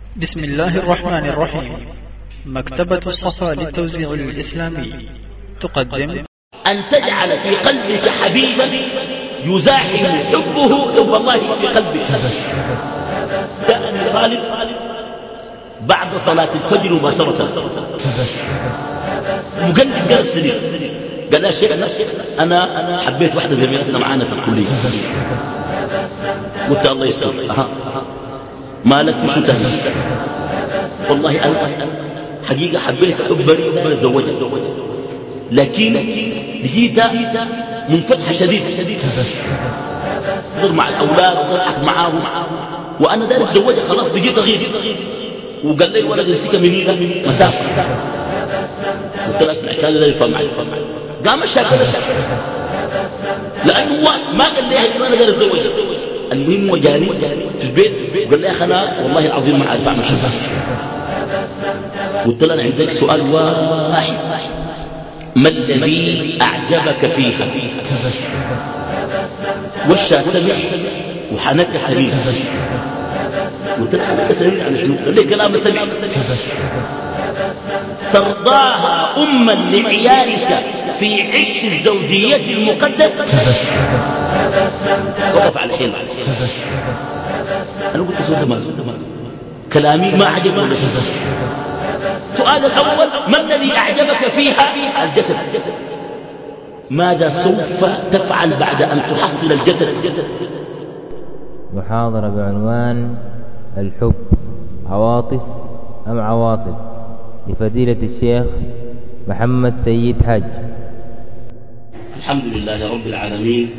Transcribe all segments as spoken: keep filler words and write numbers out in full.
بسم الله الرحمن الرحيم. مكتبة الصفا للتوزيع الإسلامي تقدم أن تجعل في قلبك حبيبا يزاحم حبه حب الله في قلبك. جاءني طالب بعد صلاة الفجر مباشرة مقلب قلب سليم، قال يا شيخ أنا حبيت واحدة زميلتنا معانا في الكلية. قلت الله يستر. أها مالك في شو تاني؟ والله أنا حقيقة حبيت حب بريء وبر الزوجة، لكن لقيتها منفتحة شديد تضر مع الأولاد وتضحك معاهم، وأنا داري أتزوجها خلاص بقيت أغير. وقال لي الولد يمسكها من ايدها مسافة. قلت له اسمع كذا لا يفهم معي، قام الشاكل لأنه هو ما قال لي أنا داري أتزوجها. المهم وجاني في البيت وقال لي يا أخي أنا والله العظيم ما أعرف أعمل شيء. قلت له أنا عندك سؤال واحد، ما الذي أعجبك فيها؟ وشا سمع وحنك سميع. قلت له حنك سميع يعني شنو؟ قال لي كلام سميع. ترضاها أما لعيالك في عش الزوجية المقدس. وقف على شيء. أنا قلت سؤال ما كلامي ما عجبني. سؤال الأول ما الذي أعجبك فيها؟ الجسد. ماذا سوف تفعل بعد أن تحصل الجسد؟ محاضرة بعنوان الحب عواطف أم عواصف لفضيلة الشيخ محمد سيد حاج. الحمد لله رب العالمين،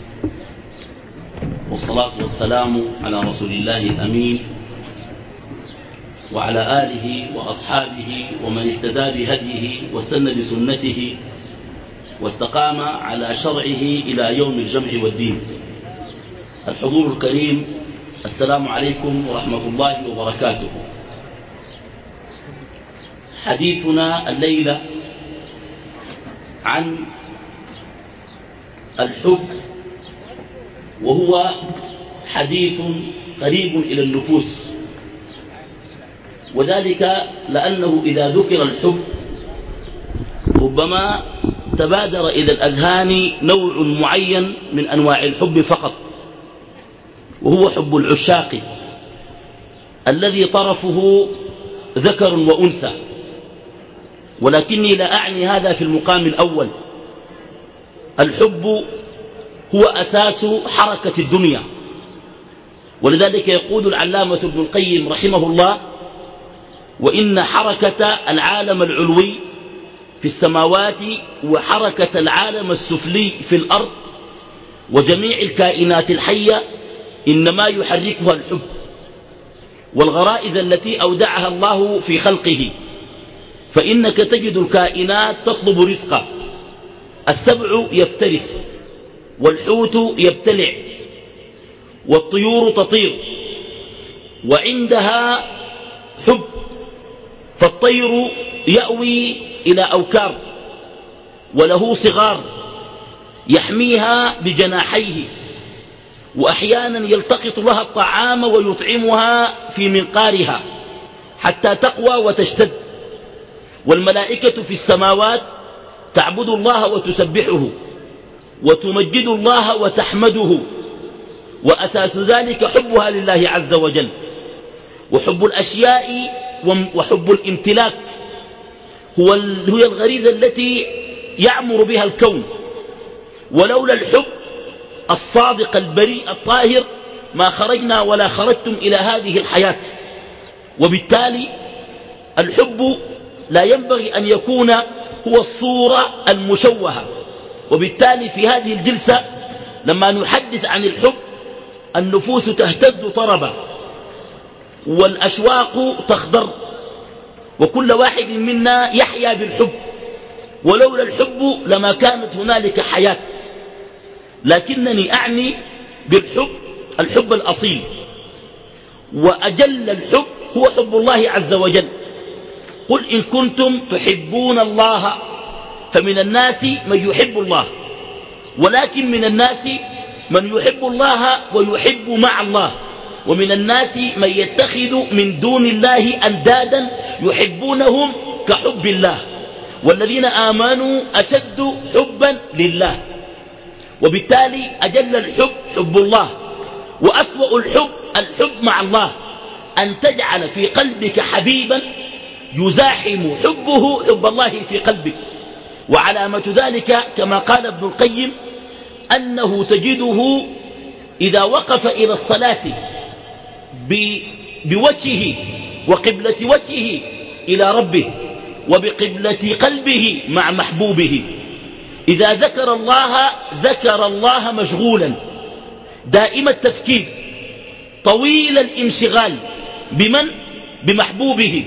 والصلاة والسلام على رسول الله الأمين وعلى آله وأصحابه ومن اهتدى بهديه واستنى بسنته واستقام على شرعه إلى يوم الجمع والدين. الحضور الكريم، السلام عليكم ورحمة الله وبركاته. حديثنا الليلة عن الحب، وهو حديث قريب إلى النفوس، وذلك لأنه إذا ذكر الحب ربما تبادر إلى الأذهان نوع معين من أنواع الحب فقط، وهو حب العشاق الذي طرفه ذكر وأنثى، ولكني لا أعني هذا في المقام الأول. الحب هو أساس حركة الدنيا، ولذلك يقول العلامة ابن القيم رحمه الله: وإن حركة العالم العلوي في السماوات وحركة العالم السفلي في الأرض وجميع الكائنات الحية إنما يحركها الحب والغرائز التي أودعها الله في خلقه. فإنك تجد الكائنات تطلب رزقا، السبع يفترس، والحوت يبتلع، والطيور تطير، وعندها حب، فالطير يأوي إلى أوكار وله صغار يحميها بجناحيه، وأحيانا يلتقط لها الطعام ويطعمها في منقارها حتى تقوى وتشتد. والملائكة في السماوات تعبد الله وتسبحه وتمجد الله وتحمده، وأساس ذلك حبها لله عز وجل. وحب الأشياء وحب الامتلاك هو هي الغريزة التي يعمر بها الكون، ولولا الحب الصادق البريء الطاهر ما خرجنا ولا خرجتم إلى هذه الحياة. وبالتالي الحب لا ينبغي أن يكون هو الصورة المشوهة. وبالتالي في هذه الجلسة لما نحدث عن الحب النفوس تهتز طربا والأشواق تخضر، وكل واحد منا يحيا بالحب، ولولا الحب لما كانت هنالك حياة. لكنني أعني بالحب الحب الأصيل، وأجل الحب هو حب الله عز وجل. قل إن كنتم تحبون الله، فمن الناس من يحب الله، ولكن من الناس من يحب الله ويحب مع الله. ومن الناس من يتخذ من دون الله أندادا يحبونهم كحب الله والذين آمنوا أشد حبا لله. وبالتالي أجل الحب حب الله، وأسوأ الحب الحب مع الله، أن تجعل في قلبك حبيبا يزاحم حبه حب الله في قلبك. وعلامة ذلك كما قال ابن القيم أنه تجده إذا وقف إلى الصلاة بوجهه وقبلة وجهه إلى ربه وبقبلة قلبه مع محبوبه، إذا ذكر الله ذكر الله مشغولا دائم التفكير طويل الانشغال بمن؟ بمحبوبه.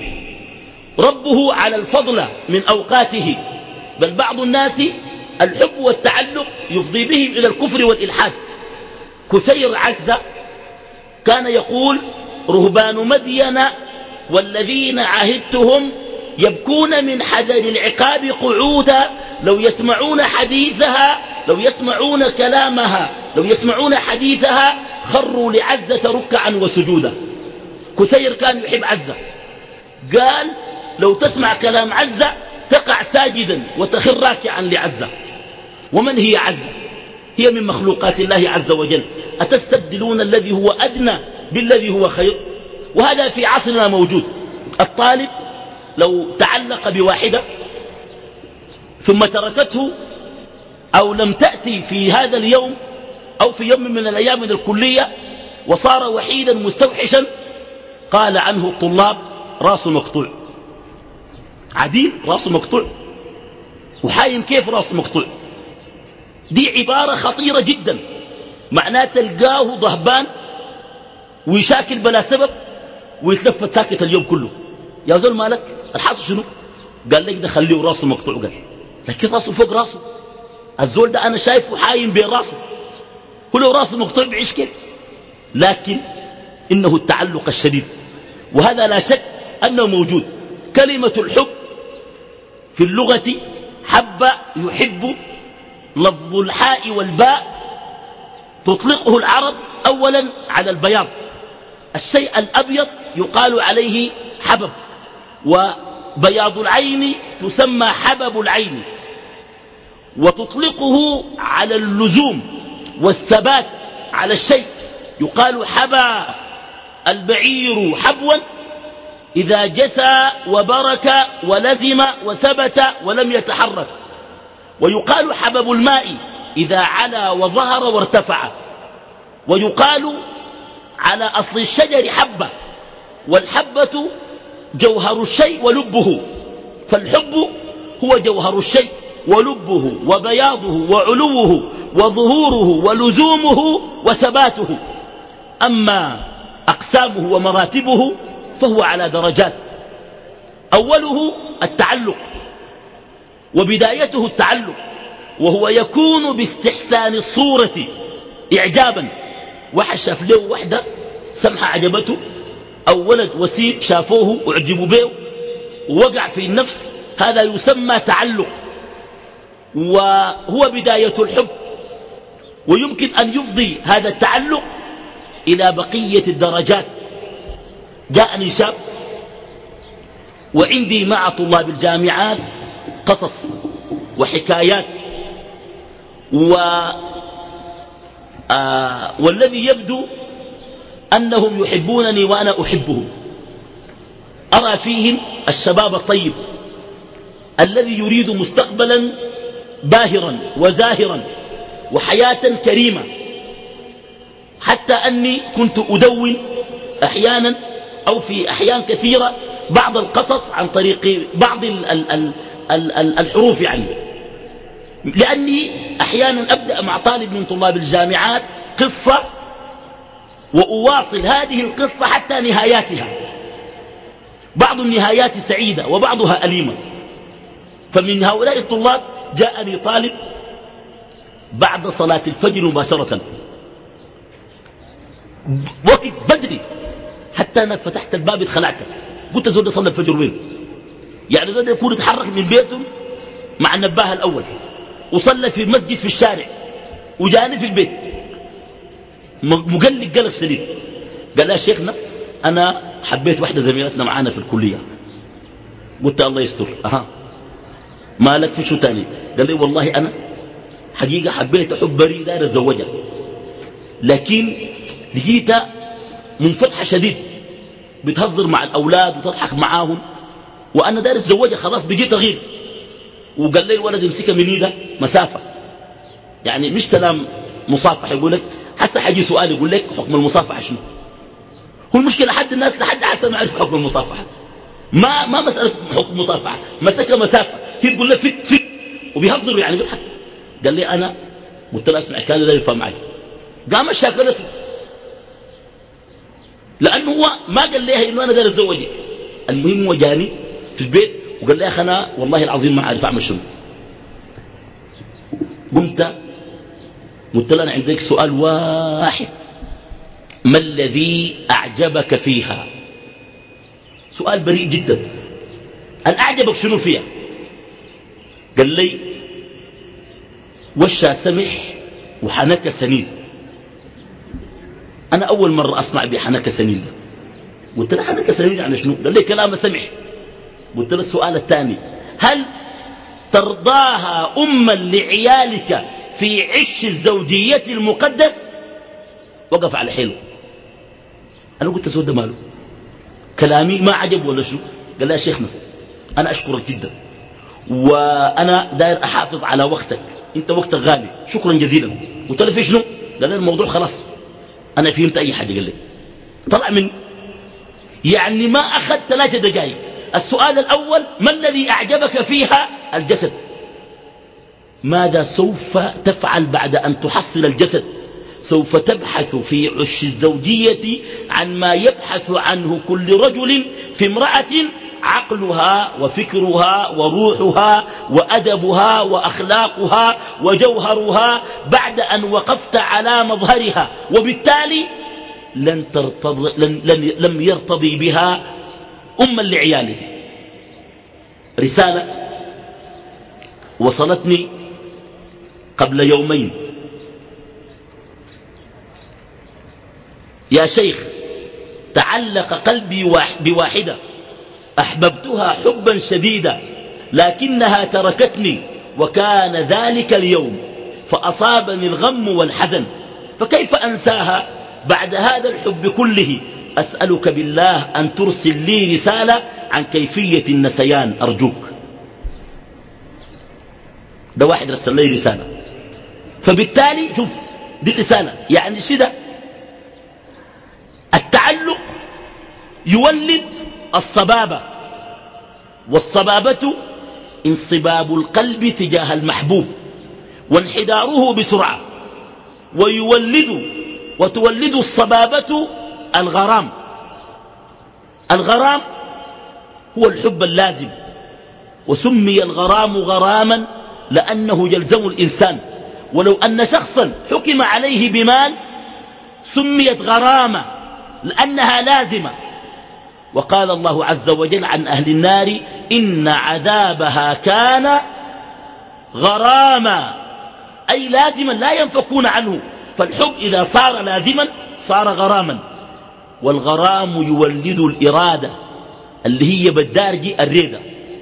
ربه على الفضل من أوقاته، بل بعض الناس الحب والتعلق يفضي بهم إلى الكفر والإلحاد. كثير عزة كان يقول: رهبان مدين والذين عهدتهم يبكون من حذر العقاب قعودا، لو يسمعون حديثها لو يسمعون كلامها لو يسمعون حديثها خروا لعزة ركعا وسجودا. كثير كان يحب عزة، قال: لو تسمع كلام عزة تقع ساجدا وتخر راكعا لعزة. ومن هي عزة؟ هي من مخلوقات الله عز وجل. أتستبدلون الذي هو أدنى بالذي هو خير؟ وهذا في عصرنا موجود. الطالب لو تعلق بواحدة ثم تركته أو لم تأتي في هذا اليوم أو في يوم من الأيام من الكلية وصار وحيدا مستوحشا، قال عنه الطلاب: راسه مقطوع. عديل راسه مقطوع، وحاين كيف راسه مقطوع؟ دي عبارة خطيرة جدا، معناه تلقاه ضهبان ويشاكل بلا سبب ويتلفت ساكت اليوم كله. يا زول مالك؟ الحاصل شنو؟ قال لك ده خليه راسه مقطوع. قال لكن راسه فوق راسه، الزول ده أنا شايفه حاين بين راسه، كله راسه مقطوع بعيش كيف؟ لكن إنه التعلق الشديد، وهذا لا شك أنه موجود. كلمة الحب في اللغة حب يحب، لفظ الحاء والباء تطلقه العرب أولا على البياض، الشيء الأبيض يقال عليه حبب، وبياض العين تسمى حبب العين، وتطلقه على اللزوم والثبات على الشيء، يقال حبى البعير حبوا إذا جثى وبرك ولزم وثبت ولم يتحرك. ويقال حبب الماء إذا علا وظهر وارتفع. ويقال على أصل الشجر حبة، والحبة جوهر الشيء ولبه، فالحب هو جوهر الشيء ولبه وبياضه وعلوه وظهوره ولزومه وثباته. أما أقسامه ومراتبه فهو على درجات، أوله التعلق وبدايته التعلق، وهو يكون باستحسان الصورة إعجابا. واحد شاف له وحدة سمحة عجبته، أو ولد وسيم شافوه وعجبوا به ووقع في النفس، هذا يسمى تعلق، وهو بداية الحب. ويمكن أن يفضي هذا التعلق إلى بقية الدرجات. جاءني شاب، وعندي مع طلاب الجامعات قصص وحكايات، و آه والذي يبدو أنهم يحبونني وأنا أحبهم. أرى فيهم الشباب الطيب الذي يريد مستقبلا باهرا وزاهرا وحياة كريمة، حتى أني كنت أدون أحيانا أو في أحيان كثيرة بعض القصص عن طريق بعض ال ال ال ال ال الحروف، يعني لأني أحيانا أبدأ مع طالب من طلاب الجامعات قصة وأواصل هذه القصة حتى نهاياتها. بعض النهايات سعيدة وبعضها أليمة. فمن هؤلاء الطلاب جاءني طالب بعد صلاة الفجر مباشرة، وقت بدري، حتى أنا فتحت الباب اتخلعت، قلت زود صلى الفجر وين؟ يعني زود يكون يتحرك من بيته مع النباه الأول وصلى في مسجد في الشارع وجاني في البيت مقلق قلق شديد. قال لها شيخنا أنا حبيت واحدة زميلتنا معانا في الكلية. قلت الله يستر. أها مالك في شو تاني؟ قال لي والله أنا حقيقة حبيت أحب بريء داير أتزوجها، لكن لقيتها منفتحة شديد بتهزر مع الأولاد وتضحك معاهم، وأنا داير أتزوجها خلاص بقيت أغير. وقال لي الولد يمسكها من إيده مسافة، يعني مش كلام مصافحة. يقول لك حتى حاجي سؤال يقول لك حكم المصافحة شنو؟ هو المشكلة حد الناس لحد حسن ما يعرف حكم المصافحة، ما ما مسألة حكم المصافحة، مسكها مسافة. هي تقول له فك فك وبيهزروا يعني بيضحك. قال لي أنا قلت له اسمع كان لا يفهم معي. قامت شاكلته لأنه هو ما قال لها إنه أنا داير أتزوجك. المهم هو جاني في البيت وقال لي يا أخي أنا والله العظيم ما عارف أعمل شنو. قمت قلت له أنا عندك سؤال واحد، ما الذي أعجبك فيها؟ سؤال بريء جدا. أن أعجبك شنو فيها؟ قال لي وشها سمح وحنك سنين. أنا أول مرة أسمع بحنك سنين. قلت له حنك سنين يعني شنو؟ قال لي كلام سمح. قلت له السؤال الثاني، هل ترضاها أما لعيالك في عش الزوجية المقدس؟ وقف على حلو. أنا قلت سود ماله كلامي ما عجب ولا شنو؟ قال لي يا شيخنا أنا أشكرك جدا وأنا داير أحافظ على وقتك، أنت وقتك غالي، شكرا جزيلا. قلت له في شنو؟ قال لي الموضوع خلاص أنا فهمت أي حاجة. قال لي طلع من يعني ما أخذ ثلاثة دقائق. السؤال الأول ما الذي أعجبك فيها؟ الجسد. ماذا سوف تفعل بعد أن تحصل الجسد؟ سوف تبحث في عش الزوجية عن ما يبحث عنه كل رجل في امرأة، عقلها وفكرها وروحها وأدبها وأخلاقها وجوهرها بعد أن وقفت على مظهرها، وبالتالي لن ترتض... لن... لن... لم يرتضي بها أما لعياله. رسالة وصلتني قبل يومين: يا شيخ تعلق قلبي بواحدة أحببتها حبا شديدا لكنها تركتني وكان ذلك اليوم فأصابني الغم والحزن، فكيف أنساها بعد هذا الحب كله؟ أسألك بالله أن ترسل لي رسالة عن كيفية النسيان أرجوك. ده واحد رسل لي رسالة. فبالتالي شوف دي الرسالة يعني شده التعلق يولد الصبابة، والصبابة انصباب القلب تجاه المحبوب وانحداره بسرعة، ويولد وتولد الصبابة الغرام. الغرام هو الحب اللازم، وسمي الغرام غراما لأنه يلزم الإنسان، ولو أن شخصا حكم عليه بمال سميت غرامة لأنها لازمة. وقال الله عز وجل عن أهل النار إن عذابها كان غراما، أي لازما لا ينفكون عنه. فالحب إذا صار لازما صار غراما. والغرام يولد الإرادة اللي هي بالدارجة الريدة،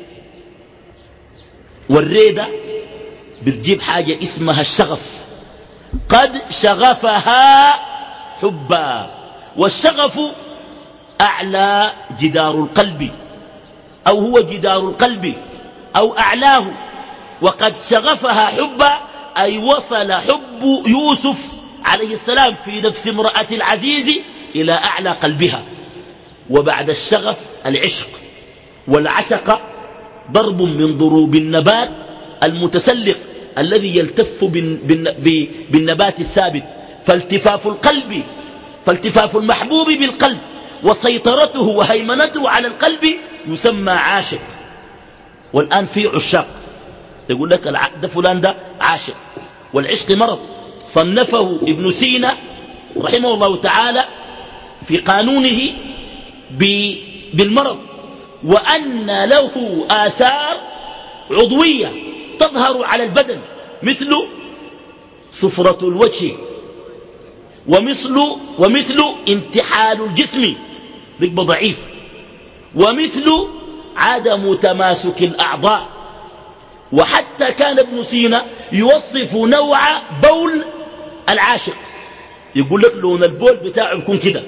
والريدة بتجيب حاجة اسمها الشغف. قد شغفها حبا، والشغف أعلى جدار القلب، أو هو جدار القلب أو أعلاه. وقد شغفها حبا أي وصل حب يوسف عليه السلام في نفس امرأة العزيز إلى أعلى قلبها. وبعد الشغف العشق، والعشق ضرب من ضروب النبات المتسلق الذي يلتف بالنبات الثابت. فالتفاف القلب فالتفاف المحبوب بالقلب وسيطرته وهيمنته على القلب يسمى عاشق. والآن في عشاق يقول لك ده فلان ده عاشق. والعشق مرض صنفه ابن سينا رحمه الله تعالى في قانونه بالمرض، وأن له آثار عضوية تظهر على البدن مثل صفرة الوجه ومثل, ومثل حال الجسم بيبقى ضعيف. ومثل عدم تماسك الأعضاء. وحتى كان ابن سينا يوصف نوع بول العاشق، يقول لك لون البول بتاعه يكون كده.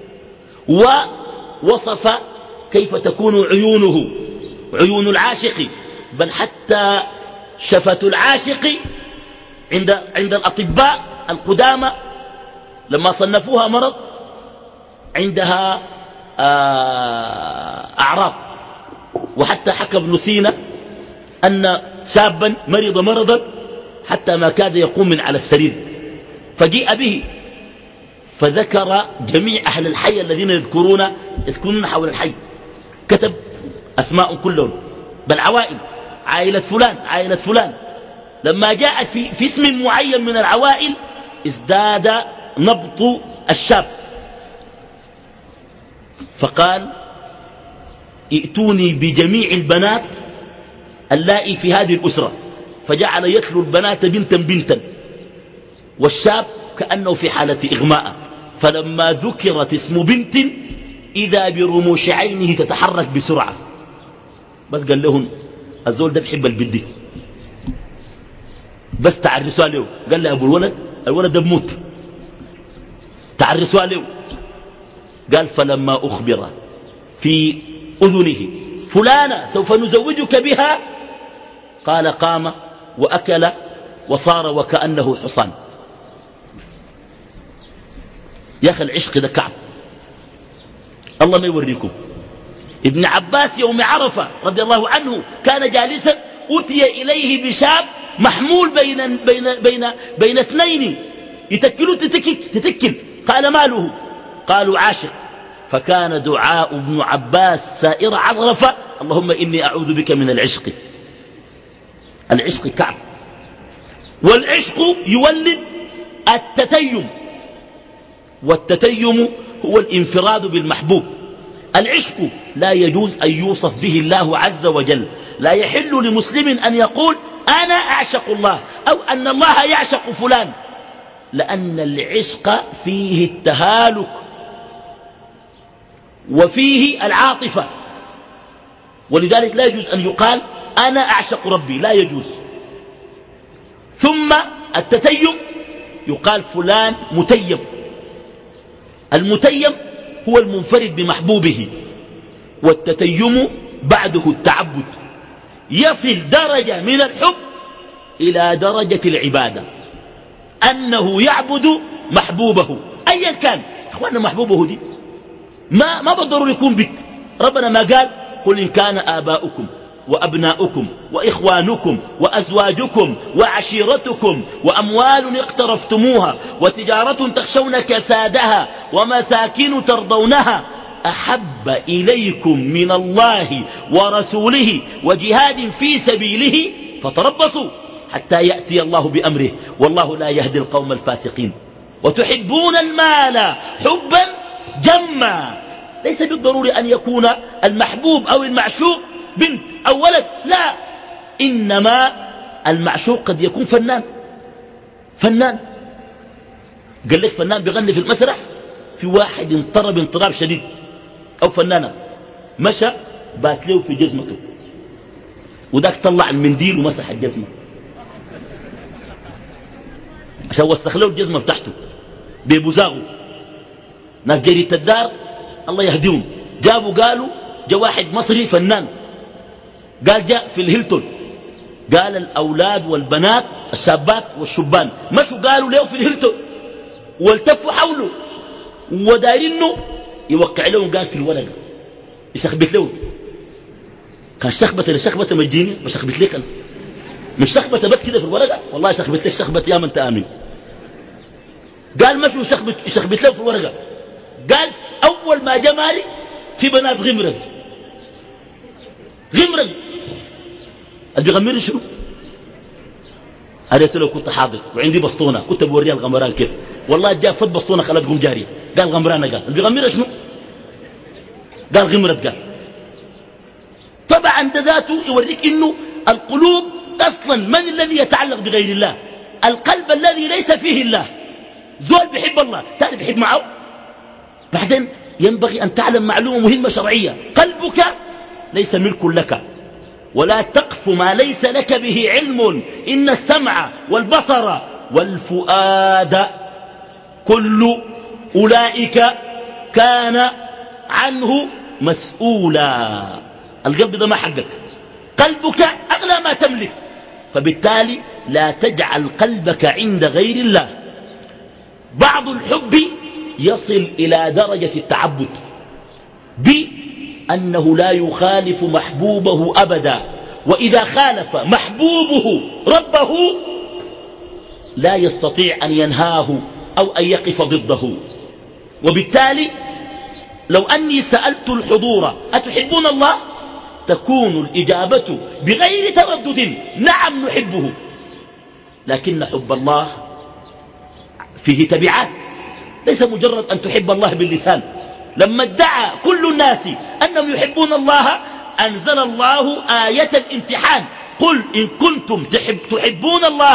ووصف كيف تكون عيونه، عيون العاشق، بل حتى شفة العاشق عند عند الأطباء القدامى لما صنفوها مرض عندها أعراض. وحتى حكى ابن سينا أن شابا مرض مرضا حتى ما كاد يقوم من على السرير، فجيء به فذكر جميع أهل الحي الذين يذكرون يسكنون حول الحي، كتب أسماء كلهم بل عوائل، عائلة فلان عائلة فلان. لما جاءت في, في اسم معين من العوائل ازداد نبض الشاب، فقال ائتوني بجميع البنات اللائي في هذه الأسرة، فجعل يتلو البنات بنتا بنتا، والشاب كأنه في حالة إغماء. فلما ذكرت اسم بنت إذا برموش عينه تتحرك بسرعة، بس قال لهم الزول ده بحب البنت، بس تعرسوا له. قال لي أبو الولد الولد ده بموت، تعرسوا له. قال فلما أخبر في أذنه فلانة سوف نزوجك بها، قال قام وأكل وصار وكأنه حصان. يا أخي العشق ده كعب، الله ما يوريكم. ابن عباس يوم عرفة رضي الله عنه كان جالسا، أتي إليه بشاب محمول بين, بين, بين, بين اثنين يتكلوا تتكل, تتكل. قال ماله؟ قالوا عاشق. فكان دعاء ابن عباس سائر عرفة اللهم إني أعوذ بك من العشق. العشق كعب. والعشق يولد التتيم، والتتيم هو الانفراد بالمحبوب. العشق لا يجوز أن يوصف به الله عز وجل. لا يحل لمسلم أن يقول أنا أعشق الله أو أن الله يعشق فلان، لأن العشق فيه التهالك وفيه العاطفة، ولذلك لا يجوز أن يقال أنا أعشق ربي، لا يجوز. ثم التتيم يقال فلان متيم. المتيم هو المنفرد بمحبوبه، والتتيم بعده التعبد. يصل درجة من الحب إلى درجة العبادة، أنه يعبد محبوبه أيا كان. أخوانا محبوبه دي ما, ما بالضروري يكون بك. ربنا ما قال قل إن كان آباؤكم وأبناؤكم وإخوانكم وأزواجكم وعشيرتكم وأموال اقترفتموها وتجارة تخشون كسادها ومساكن ترضونها أحب إليكم من الله ورسوله وجهاد في سبيله فتربصوا حتى يأتي الله بأمره والله لا يهدي القوم الفاسقين. وتحبون المال حبا جما. ليس بالضروري أن يكون المحبوب أو المعشوق بنت أو ولد، لا، إنما المعشوق قد يكون فنان. فنان قال لك فنان بيغني في المسرح، في واحد انطرب انطراب شديد، أو فنانة مشى باس له في جزمته، وذاك طلع المنديل ومسح الجزمة عشان وسخ له الجزمة بتاعته ببزاغه. ناس جريت الدار الله يهديهم جابوا قالوا جاء واحد مصري فنان، قال جاء في الهيلتون، قال الأولاد والبنات الشابات والشبان مشوا قالوا له في الهيلتون والتفوا حوله ودايرينه يوقع لهم، قال في الورقة يشخبت له. كان شخبة لشخبة مجيني بشخبت لك أنا، مش شخبة بس كده في الورقة، والله شخبت لك شخبة يا من تآمن. قال مشوا يشخبت, يشخبت له في الورقة. قال أول ما جاء مالي في بنات غمرة غمرة اللي بيغمرني شنو؟ قالت له كنت حاضر وعندي بسطونة كنت بوريها الغمران كيف، والله جاء فت بسطونة خلتهم جارية. قال غمرانة، قال اللي بيغمرها شنو؟ قال غمرت. قال طبعا ده ذاته يوريك إنه القلوب أصلا من الذي يتعلق بغير الله؟ القلب الذي ليس فيه الله. زول بيحب الله تاني بيحب معه، بعدين ينبغي أن تعلم معلومة مهمة شرعية، قلبك ليس ملك لك، ولا تقف ما ليس لك به علم، إن السمع والبصر والفؤاد كل أولئك كان عنه مسؤولا. القلب ده ما حقك، قلبك أغلى ما تملك، فبالتالي لا تجعل قلبك عند غير الله. بعض الحب يصل إلى درجة التعبد بأنه لا يخالف محبوبه أبدا، وإذا خالف محبوبه ربه لا يستطيع أن ينهاه أو أن يقف ضده. وبالتالي لو أني سألت الحضور أتحبون الله، تكون الإجابة بغير تردد نعم نحبه. لكن حب الله فيه تبعات، ليس مجرد أن تحب الله باللسان. لما ادعى كل الناس أنهم يحبون الله أنزل الله آية الامتحان، قل إن كنتم تحب تحبون الله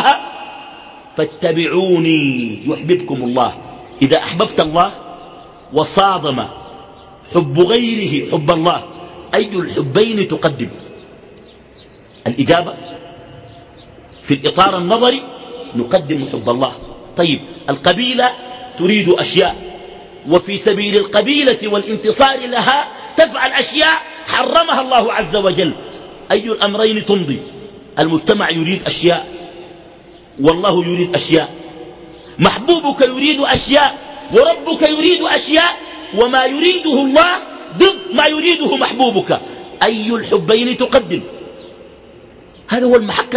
فاتبعوني يحببكم الله. إذا أحببت الله وصادم حب غيره حب الله، أي الحبين تقدم؟ الإجابة في الإطار النظري نقدم حب الله. طيب، القبيلة تريد أشياء، وفي سبيل القبيلة والانتصار لها تفعل أشياء حرمها الله عز وجل، أي الأمرين تمضي؟ المجتمع يريد أشياء والله يريد أشياء، محبوبك يريد أشياء وربك يريد أشياء، وما يريده الله ضد ما يريده محبوبك، أي الحبين تقدم؟ هذا هو المحك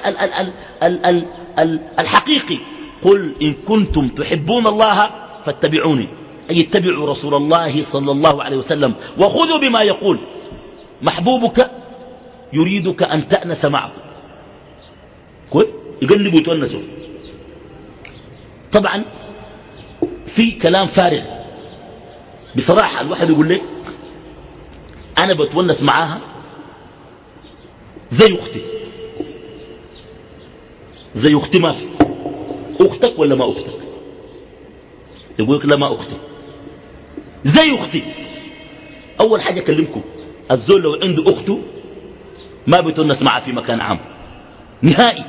الحقيقي. قل إن كنتم تحبون الله فاتبعوني، أي اتبعوا رسول الله صلى الله عليه وسلم وخذوا بما يقول. محبوبك يريدك أن تأنس معه، كويس، يقلبوا يتونسوا. طبعا في كلام فارغ بصراحة، الواحد يقول لك أنا بتونس معاها زي أختي، زي أختي ما في. أختك ولا ما أختك؟ يقول لك لا ما أختي، زي أختي. أول حاجة أكلمكم، الزول لو عنده أخته ما بتونس معها في مكان عام نهائي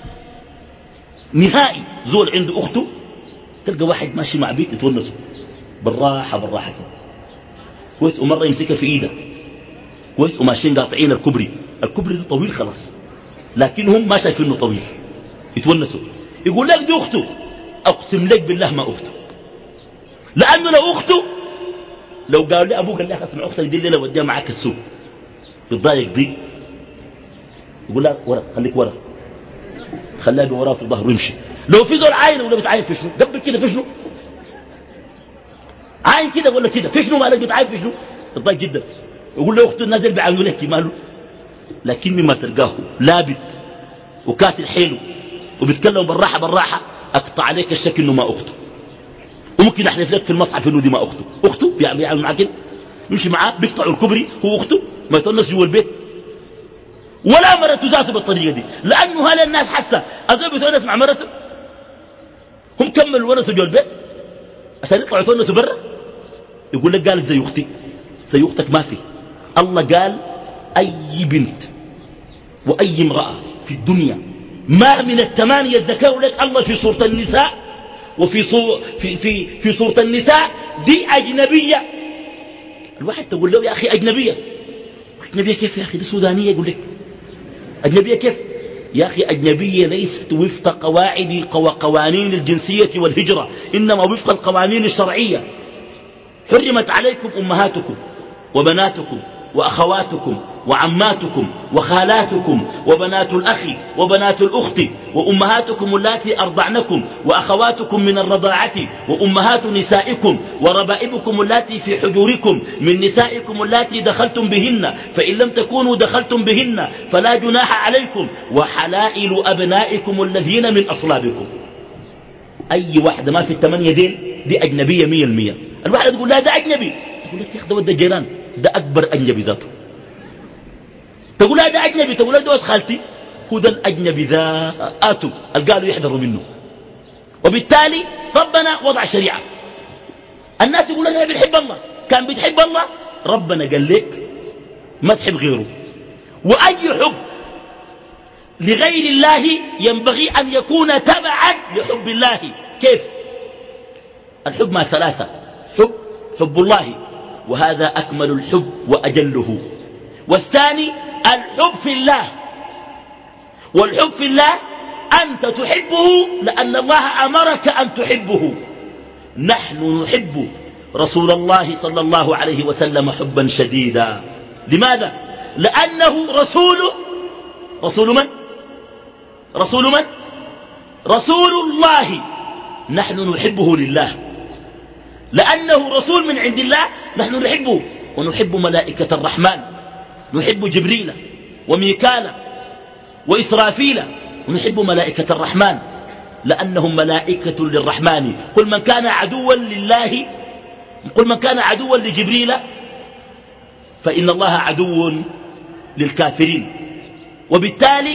نهائي. زول عنده أخته تلقى واحد ماشي مع بيت يتونسوا بالراحة بالراحة كويس، ومرة يمسكها في إيده كويس، وماشيين قاطعين الكبري، الكبري ده طويل خلاص، لكنهم ما شايفين انه طويل، يتونسوا. يقول لك دي أخته، أقسم لك بالله ما أخته، لأنه لو أخته لو قال لي أبوه قال لي أسمع أختك دي الليلة وديها معاك السوق، بالضايق دي يقول لك ورا، خليك ورا، خليها بوراه في الظهر ويمشي. لو في زول عاين ولا بتعاين في شنو؟ قبل كده في شنو؟ عاين كده ولا كده في شنو؟ مالك بتعاين في شنو؟ بالضايق جدا. يقول له أخته الناس اللي بيعاينوا لك ماله، لكن مما تلقاه لابد وكاتل حيله وبيتكلم بالراحة بالراحة، أقطع عليك الشك إنه ما أخته، وممكن أحلف لك في المصحف إنه دي ما أخته. أخته بيعمل معاه كده، يمشي معاه بيقطعوا الكبري، هو أخته ما يتونس جوا البيت ولا مرته ذاته بالطريقة دي، لأنه هل الناس حاسة أزول بيتونس مع مرته؟ هم كملوا ونسوا جوا البيت عشان يطلعوا يتونسوا برا. يقول لك قال زي أختي، زي أختك ما في. الله قال أي بنت وأي امرأة في الدنيا ما من الثمانية ذكروا لك الله في سورة النساء، وفي صور في في في سورة النساء دي أجنبية. الواحد تقول له يا أخي أجنبية، أجنبية كيف يا أخي؟ دي سودانية. يقول لك أجنبية كيف يا أخي؟ أجنبية ليست وفق قواعد وقوانين الجنسية والهجرة، إنما وفق القوانين الشرعية. حرمت عليكم أمهاتكم وبناتكم وأخواتكم وعماتكم وخالاتكم وبنات الأخ وبنات الأخت وأمهاتكم اللاتي أرضعنكم وأخواتكم من الرضاعة وأمهات نسائكم وربائبكم اللاتي في حجوركم من نسائكم اللاتي دخلتم بهن، فإن لم تكونوا دخلتم بهن فلا جناح عليكم، وحلائل أبنائكم الذين من أصلابكم. أي واحدة ما في الثمانية دين دي أجنبية مية المية. الواحدة تقول لا ده أجنبي، تقول لك يا أخي ده ود الجيران، ده أكبر أجنبي ذاته. تقول لا ده أجنبي، تقول لا ده ود خالتي، هو ده الأجنبي ذاته اللي قالوا يحذروا منه. وبالتالي ربنا وضع شريعة الناس يقول لنا بنحب الله، كان بتحب الله ربنا قال لك ما تحب غيره. وأي حب لغير الله ينبغي أن يكون تبعا لحب الله. كيف؟ الحب ما ثلاثة: حب حب الله، وهذا أكمل الحب وأجله. والثاني الحب في الله، والحب في الله أنت تحبه لأن الله أمرك أن تحبه. نحن نحب رسول الله صلى الله عليه وسلم حبا شديدا. لماذا؟ لأنه رسول رسول من؟ رسول من؟ رسول الله. نحن نحبه لله، لأنه رسول من عند الله نحن نحبه. ونحب ملائكة الرحمن، نحب جبريل وميكال وإسرافيل، ونحب ملائكة الرحمن لأنهم ملائكة للرحمن. قل من كان عدوا لله، قل من كان عدوا لجبريل فإن الله عدو للكافرين. وبالتالي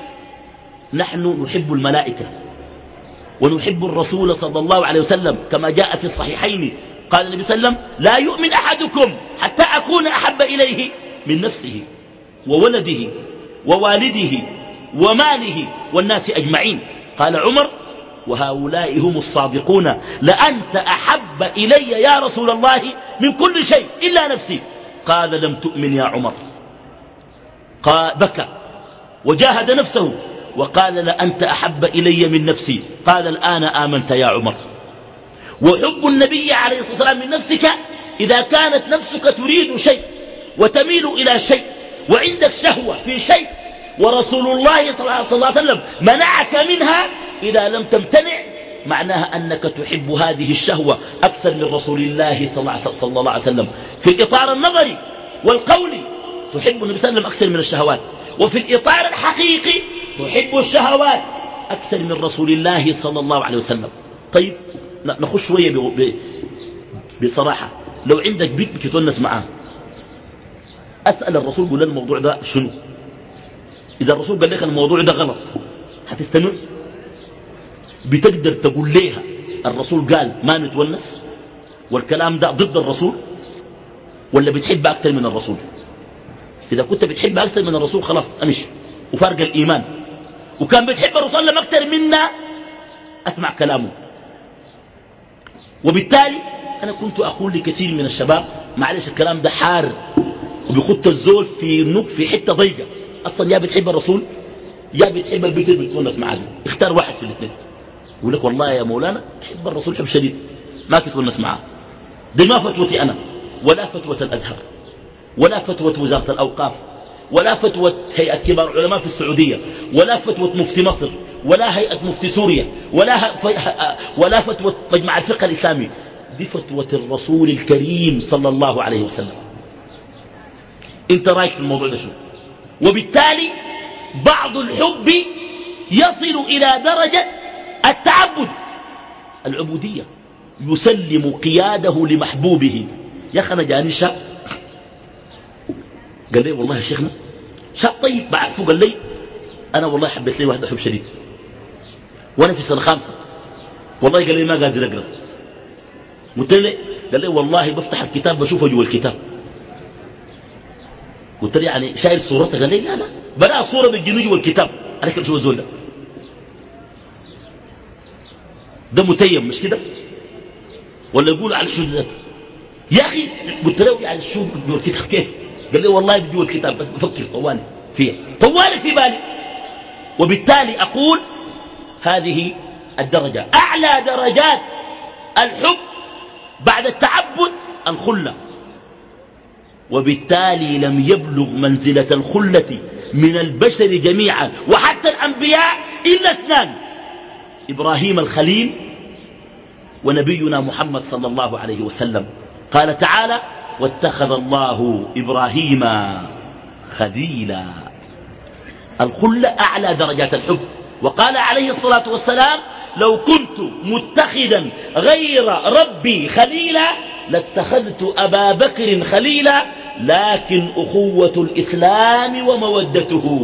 نحن نحب الملائكة ونحب الرسول صلى الله عليه وسلم كما جاء في الصحيحين. قال النبي صلى الله عليه وسلم: لا يؤمن أحدكم حتى أكون أحب إليه من نفسه وولده ووالده وماله والناس أجمعين. قال عمر: وهؤلاء هم الصادقون، لأنت أحب إلي يا رسول الله من كل شيء إلا نفسي. قال: لم تؤمن يا عمر. قال بكى وجاهد نفسه وقال: لأنت أحب إلي من نفسي. قال: الآن آمنت يا عمر. وحب النبي عليه الصلاة والسلام من نفسك إذا كانت نفسك تريد شيء وتميل إلى شيء وعندك شهوة في شيء ورسول الله صلى الله عليه وسلم منعك منها، إذا لم تمتنع معناها أنك تحب هذه الشهوة أكثر من رسول الله صلى الله عليه وسلم. في الإطار النظري والقولي تحب النبي صلى الله عليه وسلم أكثر من الشهوات، وفي الإطار الحقيقي تحب الشهوات أكثر من رسول الله صلى الله عليه وسلم. طيب نخش شوية بصراحة. لو عندك بيت بتتونس معاه، أسأل الرسول قول الموضوع ده شنو؟ إذا الرسول قال لك الموضوع ده غلط هتستمر؟ بتقدر تقول ليها الرسول قال ما نتونس والكلام ده ضد الرسول، ولا بتحب أكثر من الرسول؟ إذا كنت بتحب أكثر من الرسول خلاص أمشي وفارق الإيمان. وكان بتحب الرسول لما أكثر منا أسمع كلامه. وبالتالي أنا كنت أقول لكثير من الشباب معلش الكلام ده حار وبيخط الزول في نوك في حتة ضيقة. أصلا يا بتحب الرسول يا بتحب البيت اللي بتونس معاه، اختار واحد في الاثنين. يقول لك والله يا مولانا أحب الرسول حب شديد ما تتونس معاه. دي ما فتوتي أنا ولا فتوة الأزهر ولا فتوة وزارة الأوقاف ولا فتوة هيئة كبار علماء في السعودية ولا فتوة مفتي مصر ولا هيئة مفتي سوريا ولا, ولا فتوة مجمع الفقه الإسلامي. دي فتوة الرسول الكريم صلى الله عليه وسلم. انت رايك في الموضوع ده شنو؟ وبالتالي بعض الحب يصل إلى درجة التعبد، العبودية، يسلم قياده لمحبوبه. يا أخي أنا جاني شاب قال لي والله يا شيخنا شاب طيب بعرفه، قال لي أنا والله حبيت لي واحدة حب شديد وأنا في سنة خامسة، والله قال لي ما قادر أقرأ. قلت له قال لي والله بفتح الكتاب بشوفه جوا الكتاب. قلت له يعني شايل صورتها؟ قال لي لا لا بلا صورة بالجنوج جوا الكتاب. عليك شو الزول ده ده متيم مش كده ولا يقول على شو ذاته يا أخي؟ قلت له يعني شو جوا الكتاب كيف؟ قال لي والله بجوا الكتاب بس بفكر طوالي فيها طوالي في بالي. وبالتالي أقول هذه الدرجة أعلى درجات الحب بعد التعبد الخلة. وبالتالي لم يبلغ منزلة الخلة من البشر جميعا وحتى الأنبياء إلا اثنان: إبراهيم الخليل ونبينا محمد صلى الله عليه وسلم. قال تعالى: واتخذ الله إبراهيم خليلا. الخلة أعلى درجات الحب. وقال عليه الصلاة والسلام: لو كنت متخذا غير ربي خليلا لاتخذت أبا بكر خليلا، لكن أخوة الإسلام ومودته.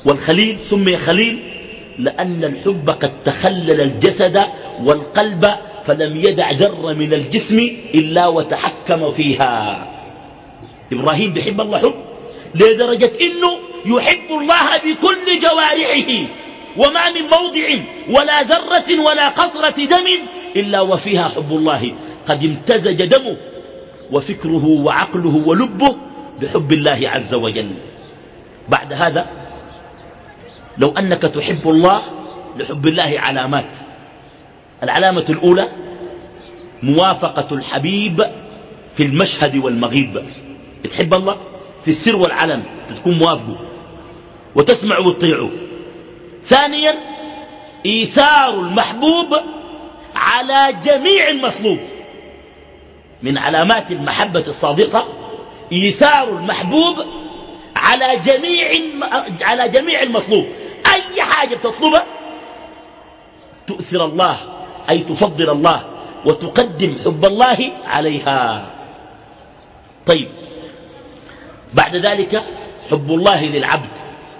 والخليل سمي خليل لأن الحب قد تخلل الجسد والقلب فلم يدع ذرة من الجسم إلا وتحكم فيها. إبراهيم بيحب الله حب لدرجة إنه يحب الله بكل جوارحه، وما من موضع ولا ذرة ولا قطرة دم إلا وفيها حب الله، قد امتزج دمه وفكره وعقله ولبه بحب الله عز وجل. بعد هذا لو أنك تحب الله، لحب الله علامات. العلامة الأولى موافقة الحبيب في المشهد والمغيب. تحب الله في السر والعلن، تكون موافقه وتسمع وتطيعه. ثانيا إيثار المحبوب على جميع المطلوب. من علامات المحبة الصادقة إيثار المحبوب على جميع على جميع المطلوب. أي حاجة تطلبها تؤثر الله، أي تفضل الله وتقدم حب الله عليها. طيب، بعد ذلك حب الله للعبد.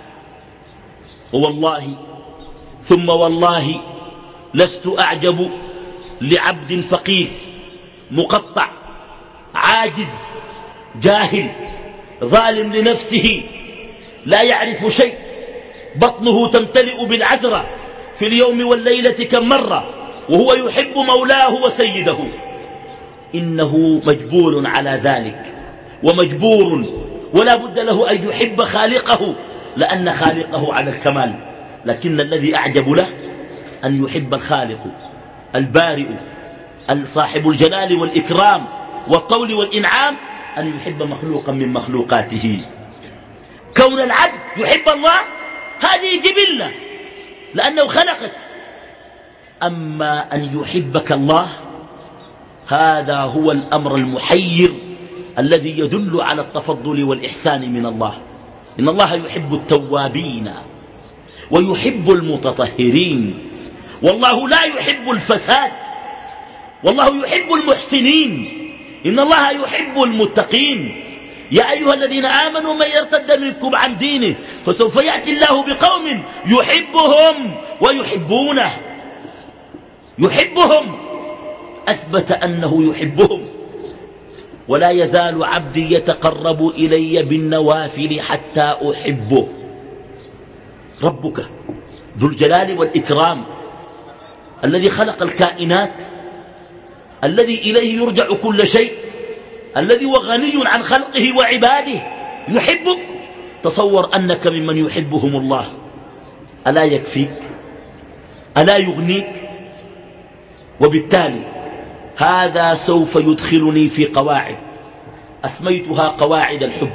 والله ثم والله لست أعجب لعبد فقير مقطع عاجز جاهل ظالم لنفسه لا يعرف شيء، بطنه تمتلئ بالعذرة في اليوم والليلة كم مرة، وهو يحب مولاه وسيده. إنه مجبول على ذلك ومجبور، ولا بد له أن يحب خالقه، لأن خالقه على الكمال. لكن الذي أعجب له أن يحب الخالق البارئ صاحب الجلال والإكرام والطول والإنعام، أن يحب مخلوقا من مخلوقاته. كون العبد يحب الله هذه جبلة لأنه خلقك. أما أن يحبك الله هذا هو الأمر المحير الذي يدل على التفضل والإحسان من الله. إن الله يحب التوابين ويحب المتطهرين، والله لا يحب الفساد، والله يحب المحسنين. إن الله يحب المتقين. يا أيها الذين آمنوا من يرتد منكم عن دينه فسوف يأتي الله بقوم يحبهم ويحبونه. يحبهم، أثبت أنه يحبهم. ولا يزال عبدي يتقرب إلي بالنوافل حتى أحبه. ربك ذو الجلال والإكرام الذي خلق الكائنات، الذي إليه يرجع كل شيء، الذي هو غني عن خلقه وعباده، يحبك. تصور أنك ممن يحبهم الله، ألا يكفيك؟ ألا يغنيك؟ وبالتالي هذا سوف يدخلني في قواعد أسميتها قواعد الحب.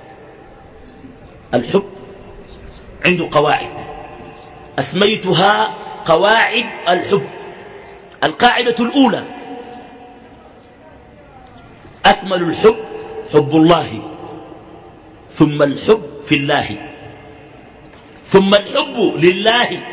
الحب عنده قواعد أسميتها قواعد الحب. القاعدة الأولى: أكمل الحب حب الله، ثم الحب في الله، ثم الحب لله.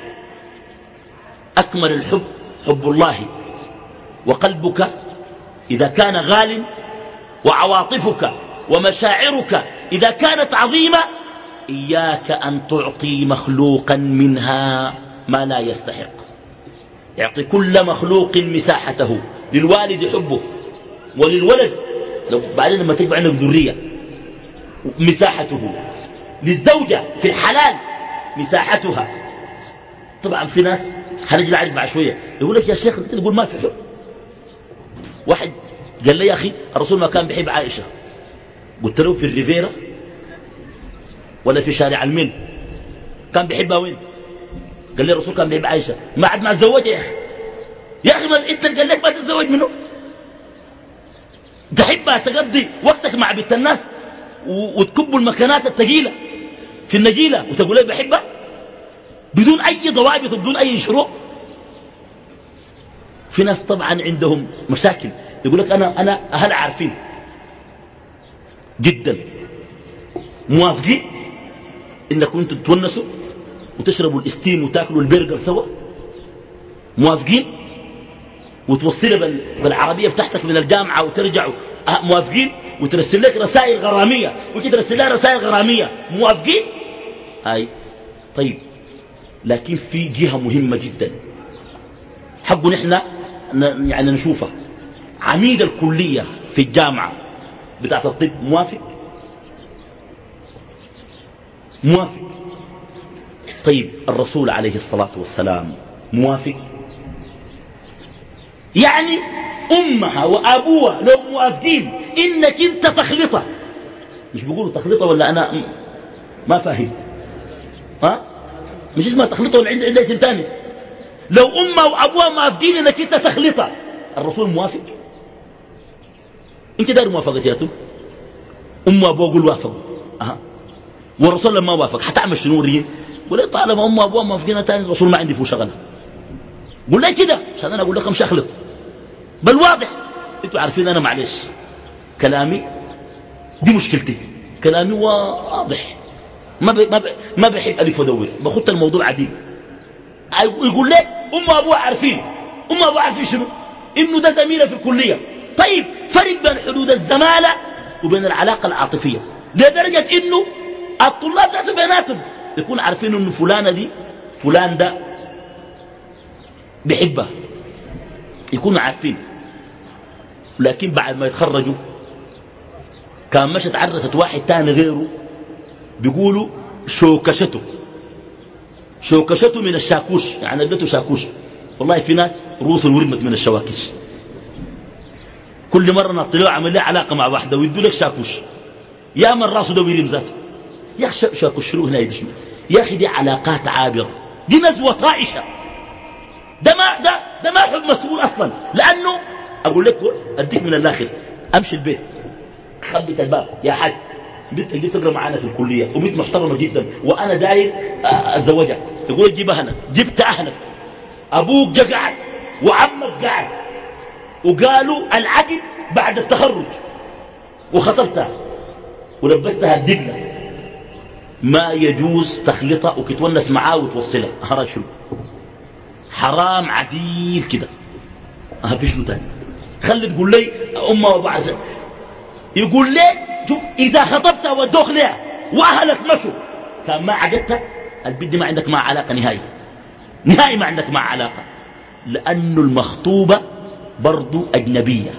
أكمل الحب حب الله. وقلبك إذا كان غال، وعواطفك ومشاعرك إذا كانت عظيمة، إياك أن تعطي مخلوقا منها ما لا يستحق. يعطي كل مخلوق مساحته. للوالد حبه، وللولد لو بعدين لما تجمع عندك ذرية مساحته، للزوجة في الحلال مساحتها. طبعا في ناس هنجي نعرف بعد شوية يقول لك يا شيخ انت تقول ما في حب. واحد قال لي يا أخي الرسول ما كان بيحب عائشة. قلت له في الريفيرا ولا في شارع المين؟ كان بيحبها وين؟ قال لي الرسول كان بيحب عائشة. ما عاد ما تزوجها يا أخي. يا أخي ما انت قال لك ما تتزوج منه؟ تحبها تقضي وقتك مع بنت الناس وتكب المكانات الثقيلة في النجيلة وتقول لي بحبها بدون أي ضوابط وبدون أي شروط. في ناس طبعا عندهم مشاكل، يقول لك أنا أنا أهل عارفين جدا موافقين إنكم انتم تتونسوا وتشربوا الاستيم وتاكلوا البرجر سوا، موافقين وتوصلها بالعربية بتاعتك من الجامعة وترجعوا موافقين، وترسل لك رسائل غرامية وكي ترسل لها رسائل غرامية، موافقين؟ هاي طيب. لكن في جهة مهمة جدا حقه نحن يعني نشوفها. عميد الكلية في الجامعة بتاعت الطب موافق؟ موافق. طيب الرسول عليه الصلاة والسلام موافق؟ يعني أمها وأبوها لو موافقين إنك أنت تخلطة، مش بيقولوا تخلطة ولا أنا ما فاهم؟ ها؟ مش اسمها تخلطة ولا عند اسم تاني؟ لو أمها وأبوها موافقين إنك أنت تخلطة، الرسول موافق؟ أنت دار موافقتياته؟ أم وأبوها قول وافقوا. أها. والرسول لما وافق حتعمل شنو؟ وريين قول لي طالما أم وأبوها موافقين تاني الرسول ما عندي فيه شغله. قول لي كده عشان أنا أقول لكم مش أخلط، بل واضح. أنتوا عارفين أنا معلش كلامي دي مشكلتي، كلامي واضح، ما ب... ما, ب... ما بحب ألف ودور، بخط الموضوع عديد. يقول لي أم وأبوها عارفين، أم وأبوها عارفين شنو؟ إنه ده زميله في الكلية. طيب فرق بين حدود الزمالة وبين العلاقة العاطفية لدرجة إنه الطلاب ذاتهم بيناتهم يكون عارفين إنه فلانة دي فلان ده بيحبها، يكونوا عارفين. لكن بعد ما يتخرجوا كان مشت عرست واحد تاني غيره بيقولوا شوكشته، شوكشته من الشاكوش، يعني ادته شاكوش. والله في ناس روس ورمت من الشواكش، كل مرة نطلعوا عمل لها علاقة مع واحدة ويدوا لك شاكوش، يا من راسه ده ويرم ذاته. يا أخي شاكوش شنو هنا يدشنو؟ يا أخي دي علاقات عابرة، دي نزوة طائشة، ده ما ده ده ما حب مسؤول أصلا. لأنه أقول لك أديك من الآخر، أمشي البيت خبت الباب يا حاج بنتك دي تقرا معانا في الكلية وبنت محترمة جدا وأنا داير أتزوجها، يقول جيب أهلك، جبت أهلك، أبوك جا قاعد وعمك قاعد وقالوا العقد بعد التخرج وخطبتها ولبستها الدبلة، ما يجوز تخلطها وكتونس معاه وتوصلها. هذا شو حرام عديل كده. ها في شنو تاني؟ خلي تقول لي أمه وبعد يقول لي شوف إذا خطبتها ودوخ لها وأهلك مشوا كان ما عقدتها البنت ما عندك مع علاقة نهائي، نهائي ما عندك مع علاقة، لأنه المخطوبة برضو أجنبية،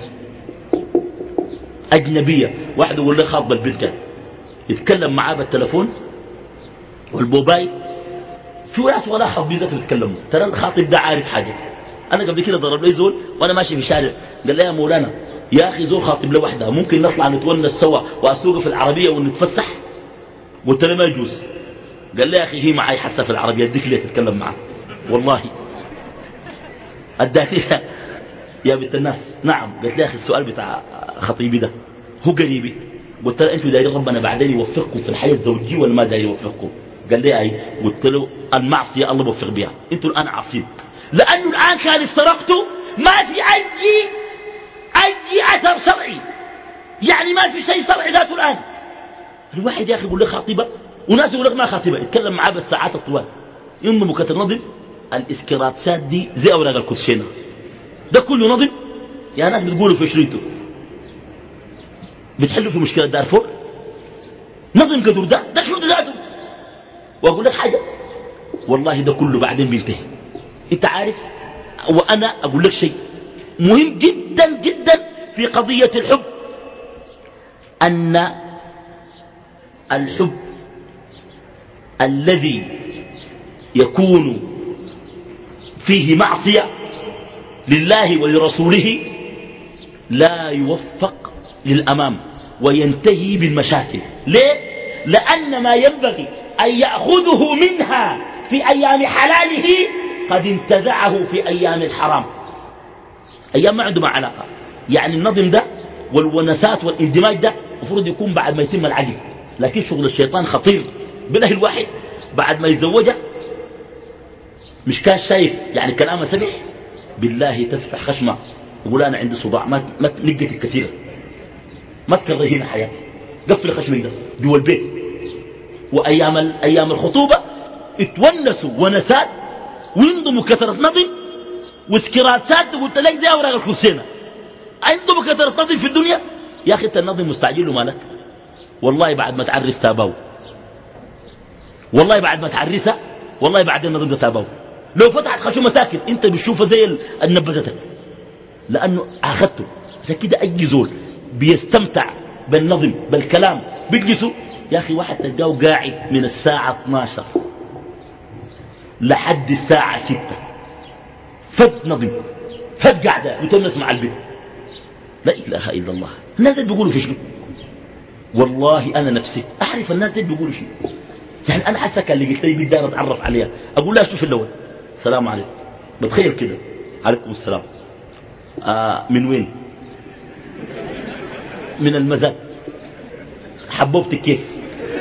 أجنبية. واحد يقول لي خاطب البنت يتكلم معاه بالتلفون والموبايل، في ناس ولا حاطبين ذاته بيتكلموا، ترى الخاطب ده عارف حاجة. أنا قبل كده ضرب لي زول وأنا ماشي في الشارع قال لي يا مولانا يا أخي زول خاطب له وحده ممكن نطلع نتونس سوا وأسوق في العربية ونتفسح؟ قلت له ما يجوز. قال لي يا أخي هي معي حسة في العربية اديك ليه تتكلم معاه؟ والله اداني يا بنت الناس. نعم. قلت لي يا أخي السؤال بتاع خطيبي ده هو قريبي. قلت له أنتوا دايرين ربنا بعدين يوفقكم في الحياة الزوجية ولا ما داير يوفقكم؟ قال لي أي. قلت له المعصية الله بوفق بها، أنتوا الآن عاصين، لأنه الآن كان افترقتوا ما في أي أي أثر شرعي، يعني ما في شيء شرعي ذاته الآن. الواحد يا أخي يقول لك خاطبة وناس يقول لك ما خاطبة، يتكلم معاه بالساعات الطوال ينظم مكتر نظم. الإسكراتشات دي زي أوراق الكوتشينة، ده كله نظم. يا ناس بتقولوا في شريطه بتحلوا في مشكلة دارفور نظم قدر ده ده شو ذاته. وأقول لك حاجة والله ده كله بعدين بينتهي. أنت عارف وأنا أقول لك شيء مهم جدا جدا في قضية الحب، أن الحب الذي يكون فيه معصية لله ولرسوله لا يوفق للأمام وينتهي بالمشاكل. ليه؟ لأن ما ينبغي أن يأخذه منها في أيام حلاله قد انتزعه في أيام الحرام، أيام ما عنده مع علاقة. يعني النظم ده والونسات والاندماج ده مفروض يكون بعد ما يتم العقد، لكن شغل الشيطان خطير. بله الواحد بعد ما يتزوجه مش كان شايف يعني كلامه سمح بالله تفتح خشمه يقول أنا عندي صداع ما ما نقتك كثيرة ما تكرهينا حياتي، قفل خشمك ده جوا البيت. وأيام أيام الخطوبة اتونسوا ونسات وينضموا كثرة نظم وسكراتات قلت لك زي أوراق الكرسينة، عندهم كثرة نظم في الدنيا. يا أخي النظم مستعجل ومالك، والله بعد ما تعرس تاباو، والله بعد ما تعرسها والله بعد النظم ده تاباو. لو فتحت خشومة ساكت انت بتشوفها زي النبذتك لأنه أخذته. عشان كده أي زول بيستمتع بالنظم بالكلام بيجلسوا. يا أخي واحد تلقاه قاعد من الساعة اثناشر لحد الساعة ستة فد نظم فد قاعدة يتونس مع البيت. لا إله إلا الله. الناس اللي بيقولوا في شنو؟ والله أنا نفسي أعرف الناس اللي بيقولوا شنو. يعني أنا حسك اللي قلت لي بدي أتعرف عليها أقول لها شوف الأول السلام عليكم بتخيل كده عليكم السلام آه من وين؟ من المزاد. حبوبتك كيف؟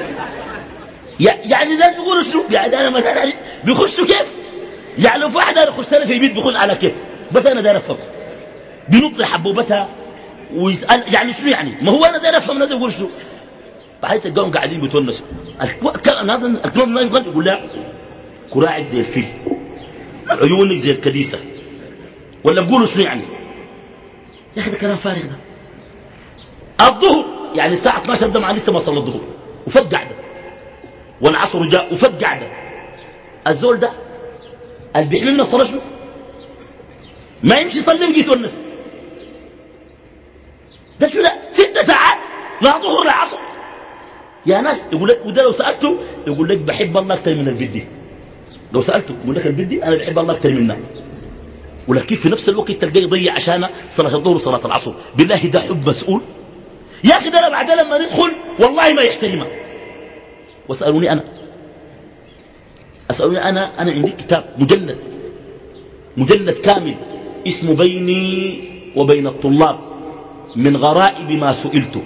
يعني الناس بيقولوا شنو؟ يعني أنا مثلا بيخشوا كيف؟ يعني لو في واحد أنا خش في بيت بيخش على كيف؟ بس أنا داير أفهم بنطلع حبوبتها ويسأل يعني شنو يعني؟ ما هو أنا داير أفهم الناس بيقولوا شنو؟ بعدين تلقاهم قاعدين بيتونسوا. الكلام ما يقول يقول لا كراعك زي الفيل عيونك زي الكديسة ولا بيقولوا شنو يعني؟ يا أخي ده كلام فارغ ده. الظهر يعني الساعة اثناشر ده مع لسه ما صلى الظهر وفد قعده والعصر جاء وفد قعده. الزول ده اللي بيحمي من الصلاة شنو؟ ما يمشي يصلي ويجي يتونس. ده شو ده؟ ست ساعات لا ظهر لا عصر. يا ناس يقول لك وده لو سألته يقول لك بحب الله أكثر من البدي. لو سألته يقول لك البدي أنا بحب الله أكثر منه. ولكن في نفس الوقت تلقاه يضيع عشان صلاة الظهر وصلاة العصر. بالله ده حب مسؤول. يا أخي ده بعد لما ندخل والله ما يحترمه. واسألوني أنا أسألوني أنا أنا عندي كتاب مجلد مجلد كامل اسمه بيني وبين الطلاب من غرائب ما سئلته.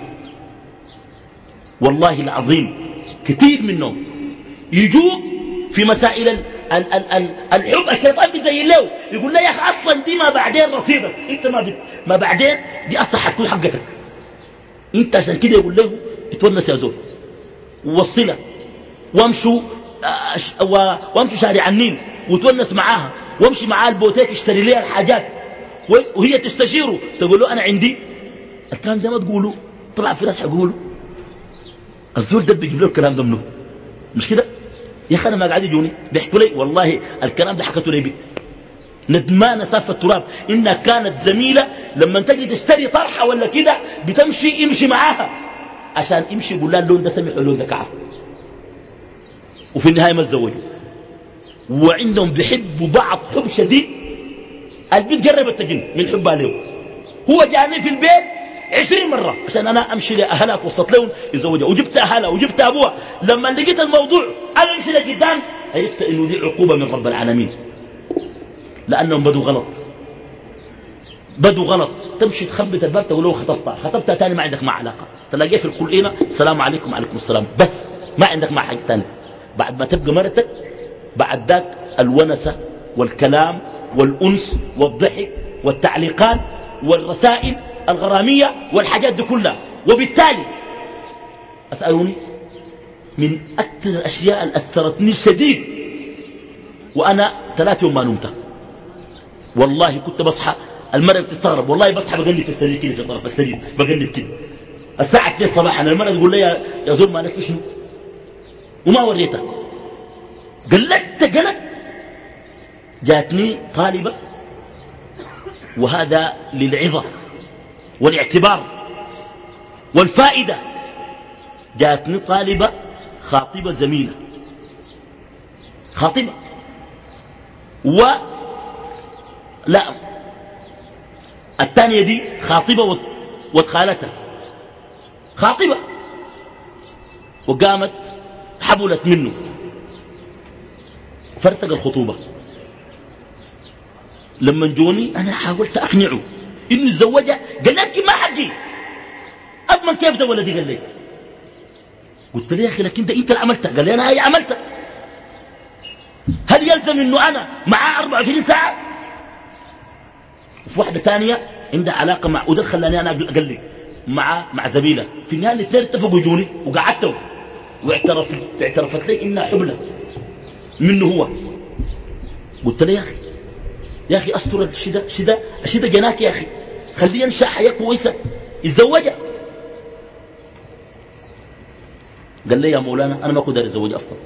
والله العظيم كثير منهم يجوب في مسائل ال ال ال ال الحب. الشيطان بيزين له يقول له يا أخي أصلا دي ما بعدين رصيدك أنت ما, ما بعدين دي أصلا حتكون حقتك أنت. عشان كده يقول له اتونس يا زول ووصلها وامشوا وامشوا شارع النيل وتونس معاها وامشي معاها البوتيك اشتري لها الحاجات وهي تستشيره تقول له أنا عندي الكلام ده. ما تقوله طلع في ناس حقوله الزول ده بيجيب له الكلام ده منه مش كده. يا أخي أنا ما قاعد يجوني بيحكوا لي والله الكلام ده حكته لي بيت ندمانة سافة التراب إنها كانت زميلة لما تجي تشتري طرحة ولا كده بتمشي يمشي معاها عشان يمشي يقول لها اللون ده سمح واللون ده كعب. وفي النهاية ما تزوجوا وعندهم بيحبوا بعض حب شديد. البيت قربت تجن من حبها له. هو جاني في البيت عشرين مرة عشان أنا أمشي لأهلها وصلت لهم يزوجها وجبت أهلها وجبت أبوها. لما لقيت الموضوع أنا أمشي لقدام عرفت إنه دي عقوبة من رب العالمين لأنهم بدوا غلط بدوا غلط. تمشي تخبط الباب تقول له خطبتها خطبتها تاني ما عندك مع علاقة. تلاقيه في الكلية السلام عليكم وعليكم السلام بس ما عندك مع حاجة تانية. بعد ما تبقى مرتك بعد ذاك الونسة والكلام والأنس والضحك والتعليقات والرسائل الغرامية والحاجات دي كلها. وبالتالي أسألوني من أكثر الأشياء اللي أثرتني شديد وأنا ثلاث يوم ما نمت والله كنت بصحى المرأة بتستغرب والله بصحى بغني في السرير كده في طرف السرير بغني كده الساعة اثنين صباحا المرأة تقول لي يا زول مالك في شنو وما وريتك قلت قلت. جاتني طالبة وهذا للعظة والاعتبار والفائدة. جاتني طالبة خاطبة زميلة خاطبة و لا الثانية دي خاطبة واتخالتها خاطبة وقامت حبلت منه فرتق الخطوبة. لما جوني أنا حاولت أقنعه إنه يتزوجها قال لك ما حقي أضمن كيف ده ولدي. قال لي قلت له يا أخي لكن ده أنت اللي عملتها. قال لي أنا هي عملتها. هل يلزم إنه أنا معاه أربعة وعشرين ساعة؟ وفي واحدة تانية عندها علاقة مع وده خلاني أنا أقلق مع مع زميلة. في النهاية الاثنين اتفقوا جوني وقعدتوا واعترفت اعترفت لي إنها حبلة منه هو. قلت له يا أخي يا أخي أستر الشدة شدة الشدة جناك يا أخي خليه ينشأ حياة كويسة يتزوجها. قال لي يا مولانا أنا ما أقدر أتزوج أصلا.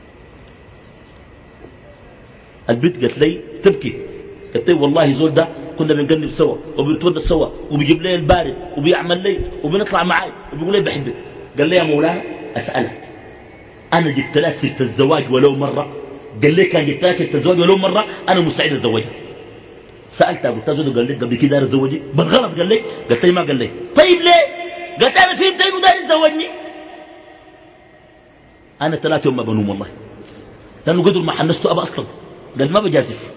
البنت قالت لي تبكي قالت لي والله زول ده كنا بنقلب سوا وبنتونس سوا وبيجيب لي البارد وبيعمل لي وبنطلع معاي وبيقول لي بحبك. قال لي يا مولانا أسألك، أنا جبت لها سيرة الزواج ولو مرة؟ قال لي كان جبت لها سيرة الزواج ولو مرة أنا مستعد أتزوجها. سألتها قلت له قال لي قبل كده داير أتزوجك؟ بالغلط قال لي. قلت لي ما قال لي. طيب ليه؟ قلت أنا فهمت إنه داير يتزوجني. أنا ثلاثة يوم ما بنوم والله، لأنه قدر ما حنسته أبا أصلا، قال ما بجازف.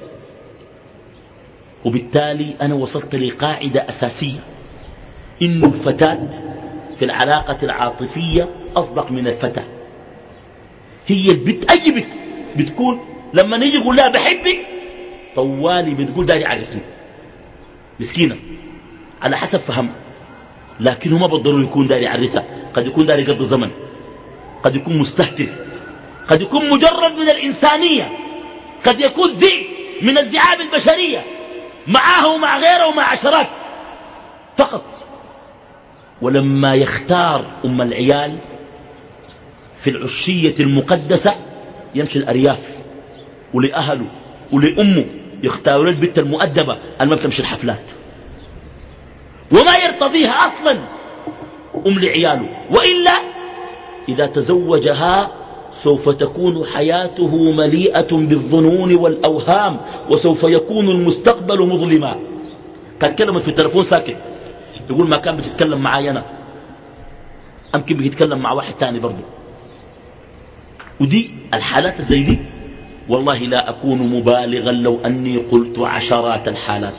وبالتالي أنا وصلت لقاعدة أساسية، إنه الفتاة في العلاقة العاطفية أصدق من الفتى. هي البنت أي بنت بتكون لما نيجي يقول لها بحبك طوالي بتقول داري عرسني، مسكينة على حسب فهم. لكن هو ما بالضروري يكون داري عرسها، قد يكون داري قضي زمن، قد يكون مستهتر، قد يكون مجرد من الإنسانية، قد يكون ذئب من الذئاب البشرية معاه ومع غيره ومع عشرات فقط. ولما يختار أم العيال في العشية المقدسة يمشي الأرياف ولأهله ولأمه يختاروا البنت المؤدبة اللي ما بتمشي الحفلات وما يرتضيها أصلا أم لعياله، وإلا إذا تزوجها سوف تكون حياته مليئة بالظنون والأوهام، وسوف يكون المستقبل مظلما. قد كلمت في التلفون ساكت، يقول ما كان بتتكلم معي أنا، أمكن بيتكلم مع واحد تاني برضه. ودي الحالات زي دي والله لا أكون مبالغا لو أني قلت عشرات الحالات.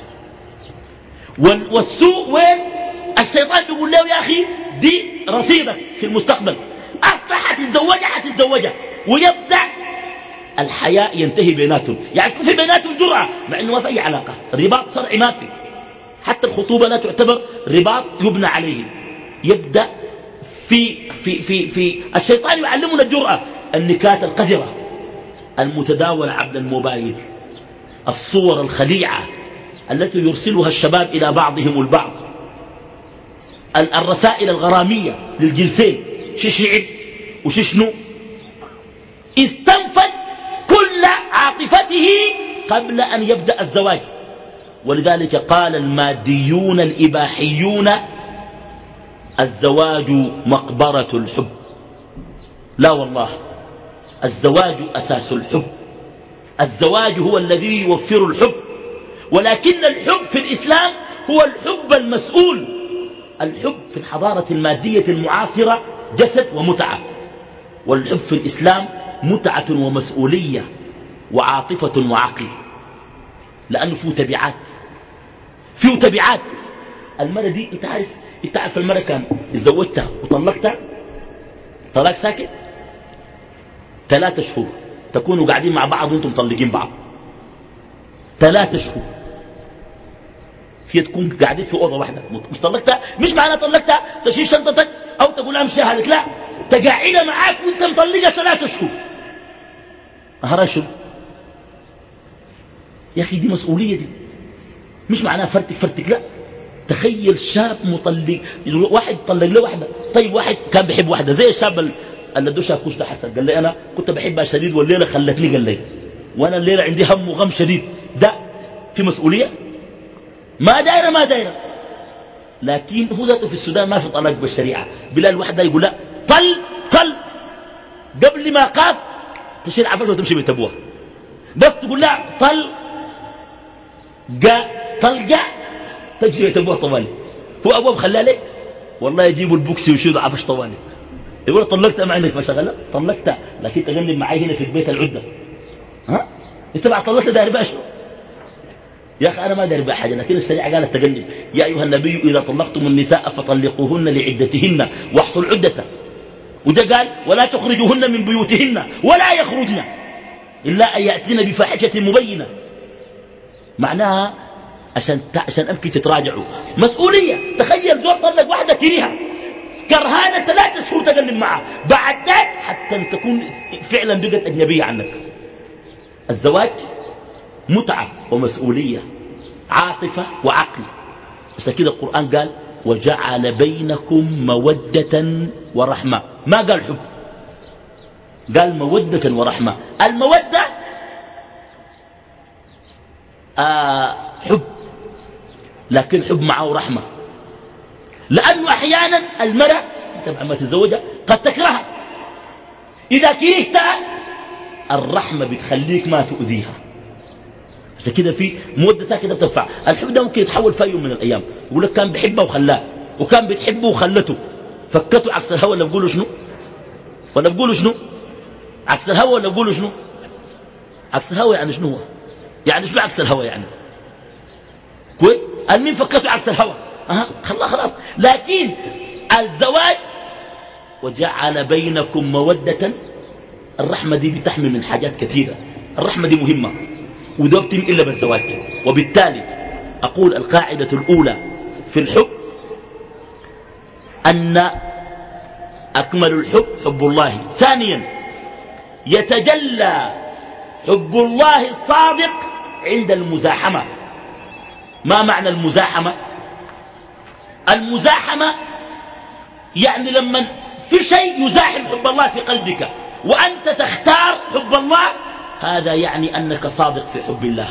والسوء وين؟ الشيطان بيقول له يا أخي دي رصيدك في المستقبل، أصلا حتتزوجها حتتزوجها، ويبدأ الحياء ينتهي بيناتهم، يعني في بيناتهم جرأة مع أنه ما في أي علاقة، رباط شرعي ما في، حتى الخطوبة لا تعتبر رباط يبنى عليه. يبدأ في, في, في, في الشيطان يعلمنا الجرأة، النكات القذرة المتداولة عبر الموبايل، الصور الخليعة التي يرسلها الشباب إلى بعضهم البعض، الرسائل الغرامية للجنسين، شي شعر وشي شنو، استنفذ كل عاطفته قبل أن يبدأ الزواج. ولذلك قال الماديون الإباحيون الزواج مقبرة الحب. لا والله، الزواج أساس الحب، الزواج هو الذي يوفر الحب، ولكن الحب في الإسلام هو الحب المسؤول. الحب في الحضارة المادية المعاصرة جسد ومتعة، والحب في الإسلام متعة ومسؤولية وعاطفة وعقل، لأنه فيه تبعات، فيه تبعات. المرة دي انت عارف، انت عارف المرة كان اتزوجتها وطلقتها طلاق ساكت ثلاثة شهور، تكونوا قاعدين مع بعض وانتم مطلقين بعض ثلاثة شهور، هي تكون قاعدين في أوضة واحدة. مش طلقتها، مش معنى طلقتها تشيل شنطتك أو تقول أمشي هذا، لا، تقاعدها معاك وانت مطلقها ثلاثة شهور. أهرشوا يا أخي، دي مسؤولية دي، مش معناها فرتك فرتك، لا. تخيل شاب مطلق، واحد طلق له واحدة، طيب واحد كان بيحب واحدة زي الشاب اللي ادوه شاف كوش ده حسن، قال لي أنا كنت بحبها شديد والليلة خلتني، قال لي وأنا الليلة عندي هم وغم شديد. ده في مسؤولية؟ ما دايرة ما دايرة. لكن هو ذاته في السودان ما في طلاق بالشريعة. بلال وحدة يقول لا، طل طل قبل ما قاف تشيل عفش وتمشي بيت أبوها، بس تقول لا طل جاء طلقة تمشي بيت أبوها طوالي. هو أبوها بخليها لك والله يجيبوا البوكسي ويشيلوا عفش طوالي، يقول طلقتها ما عندك مشغلة، طلقتها لكن تغني معي هنا في البيت العدة. ها انت بعد طلقتها داري باشا يا أخي، أنا ما داري بحاجة، لكن الشريعة قالت تغني يا أيها النبي إذا طلقتم النساء فطلقوهن لعدتهن واحصوا العدة. وده قال ولا تخرجوهن من بيوتهن ولا يخرجن إلا أن يأتين بفاحشة مبينة. معناها عشان عشان أبكي تتراجعوا، مسؤولية. تخيل زول طلق واحدة كريهة كرهانة ثلاثة شهور تقلب معها، بعد ذلك حتى تكون فعلا بقت أجنبية عنك. الزواج متعة ومسؤولية، عاطفة وعقل. بس كده القرآن قال وجعل بينكم مودة ورحمة، ما قال حب، قال مودة ورحمة. المودة آه حب، لكن حب معه رحمة. لأنه أحيانا المرأة طبعا ما تتزوجها قد تكرهها، إذا كرهتها الرحمة بتخليك ما تؤذيها. عشان كده في مودتها كده بتنفع. الحب ده ممكن يتحول في يوم من الأيام، يقول لك كان بيحبها وخلاه، وكان بتحبه وخلته، فكته عكس الهوى. ولا بقولوا شنو ولا بقولوا شنو عكس الهوى ولا بقولوا شنو عكس الهوى؟ يعني شنو هو؟ يعني شنو عكس الهوى؟ يعني كويس المين فكته عكس الهوى، أها خلاص خلاص. لكن الزواج وجعل بينكم مودة، الرحمة دي بتحمي من حاجات كثيرة. الرحمة دي مهمة وده بتم إلا بالزواج. وبالتالي أقول القاعدة الأولى في الحب أن أكمل الحب حب الله. ثانيا يتجلى حب الله الصادق عند المزاحمة. ما معنى المزاحمة؟ المزاحمة يعني لما في شيء يزاحم حب الله في قلبك وأنت تختار حب الله، هذا يعني أنك صادق في حب الله.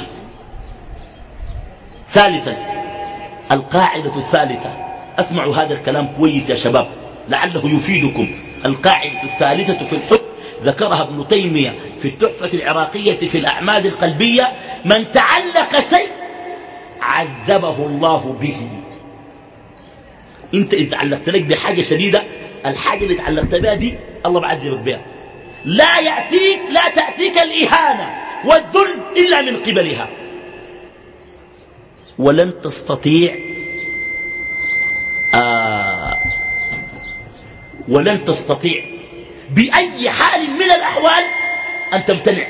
ثالثا القاعدة الثالثة، اسمعوا هذا الكلام كويس يا شباب لعله يفيدكم. القاعدة الثالثة في الحب ذكرها ابن تيمية في التحفة العراقية في الأعمال القلبية: من تعلق شيء عذبه الله به. انت إذا تعلقت لك بحاجة شديدة، الحاجة اللي تعلقت بها دي الله بعذبك بها. لا يأتيك لا تأتيك الإهانة والذل إلا من قبلها. ولن تستطيع آه ولن تستطيع بأي حال من الأحوال أن تمتنع.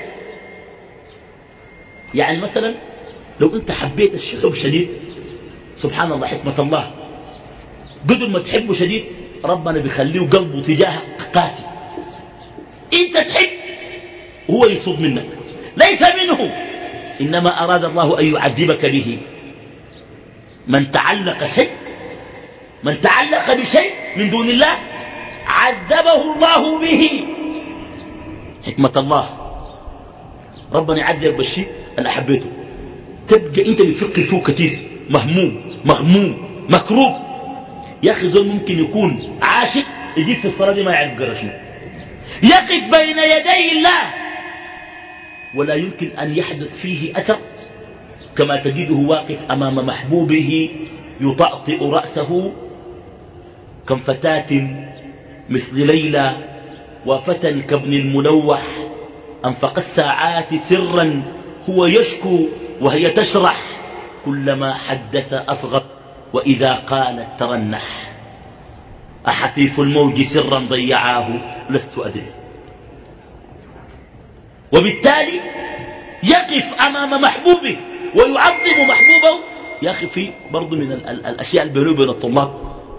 يعني مثلا لو أنت حبيت الشحب شديد، سبحان الله حكمة الله، قدر ما تحبه شديد ربنا بيخليه قلبه تجاهك قاسي. انت تحب وهو يصد منك، ليس منه، إنما أراد الله أن يعذبك به. من تعلق شيء من تعلق بشيء من دون الله عذبه الله به. حكمة الله، ربنا يعذبك بالشيء اللي حبيته، تبقى انت بتفكر فيه كثير، مهموم مغموم مكروب. يا أخي زول ممكن يكون عاشق يجيب في الصلاة دي ما يعرف قرأ شنو، يقف بين يدي الله ولا يمكن أن يحدث فيه أثر، كما تجده واقف أمام محبوبه يطأطئ رأسه. كم فتاة مثل ليلى وفتى كابن الملوح، أنفق الساعات سرا هو يشكو وهي تشرح، كلما حدث أصغر وإذا قالت ترنح، أحثيف الموج سرا ضيعاه لست أدري. وبالتالي يقف أمام محبوبه ويعظم محبوبه. يا أخي في برضو من ال ال الأشياء اللي بينه وبين الطلاب،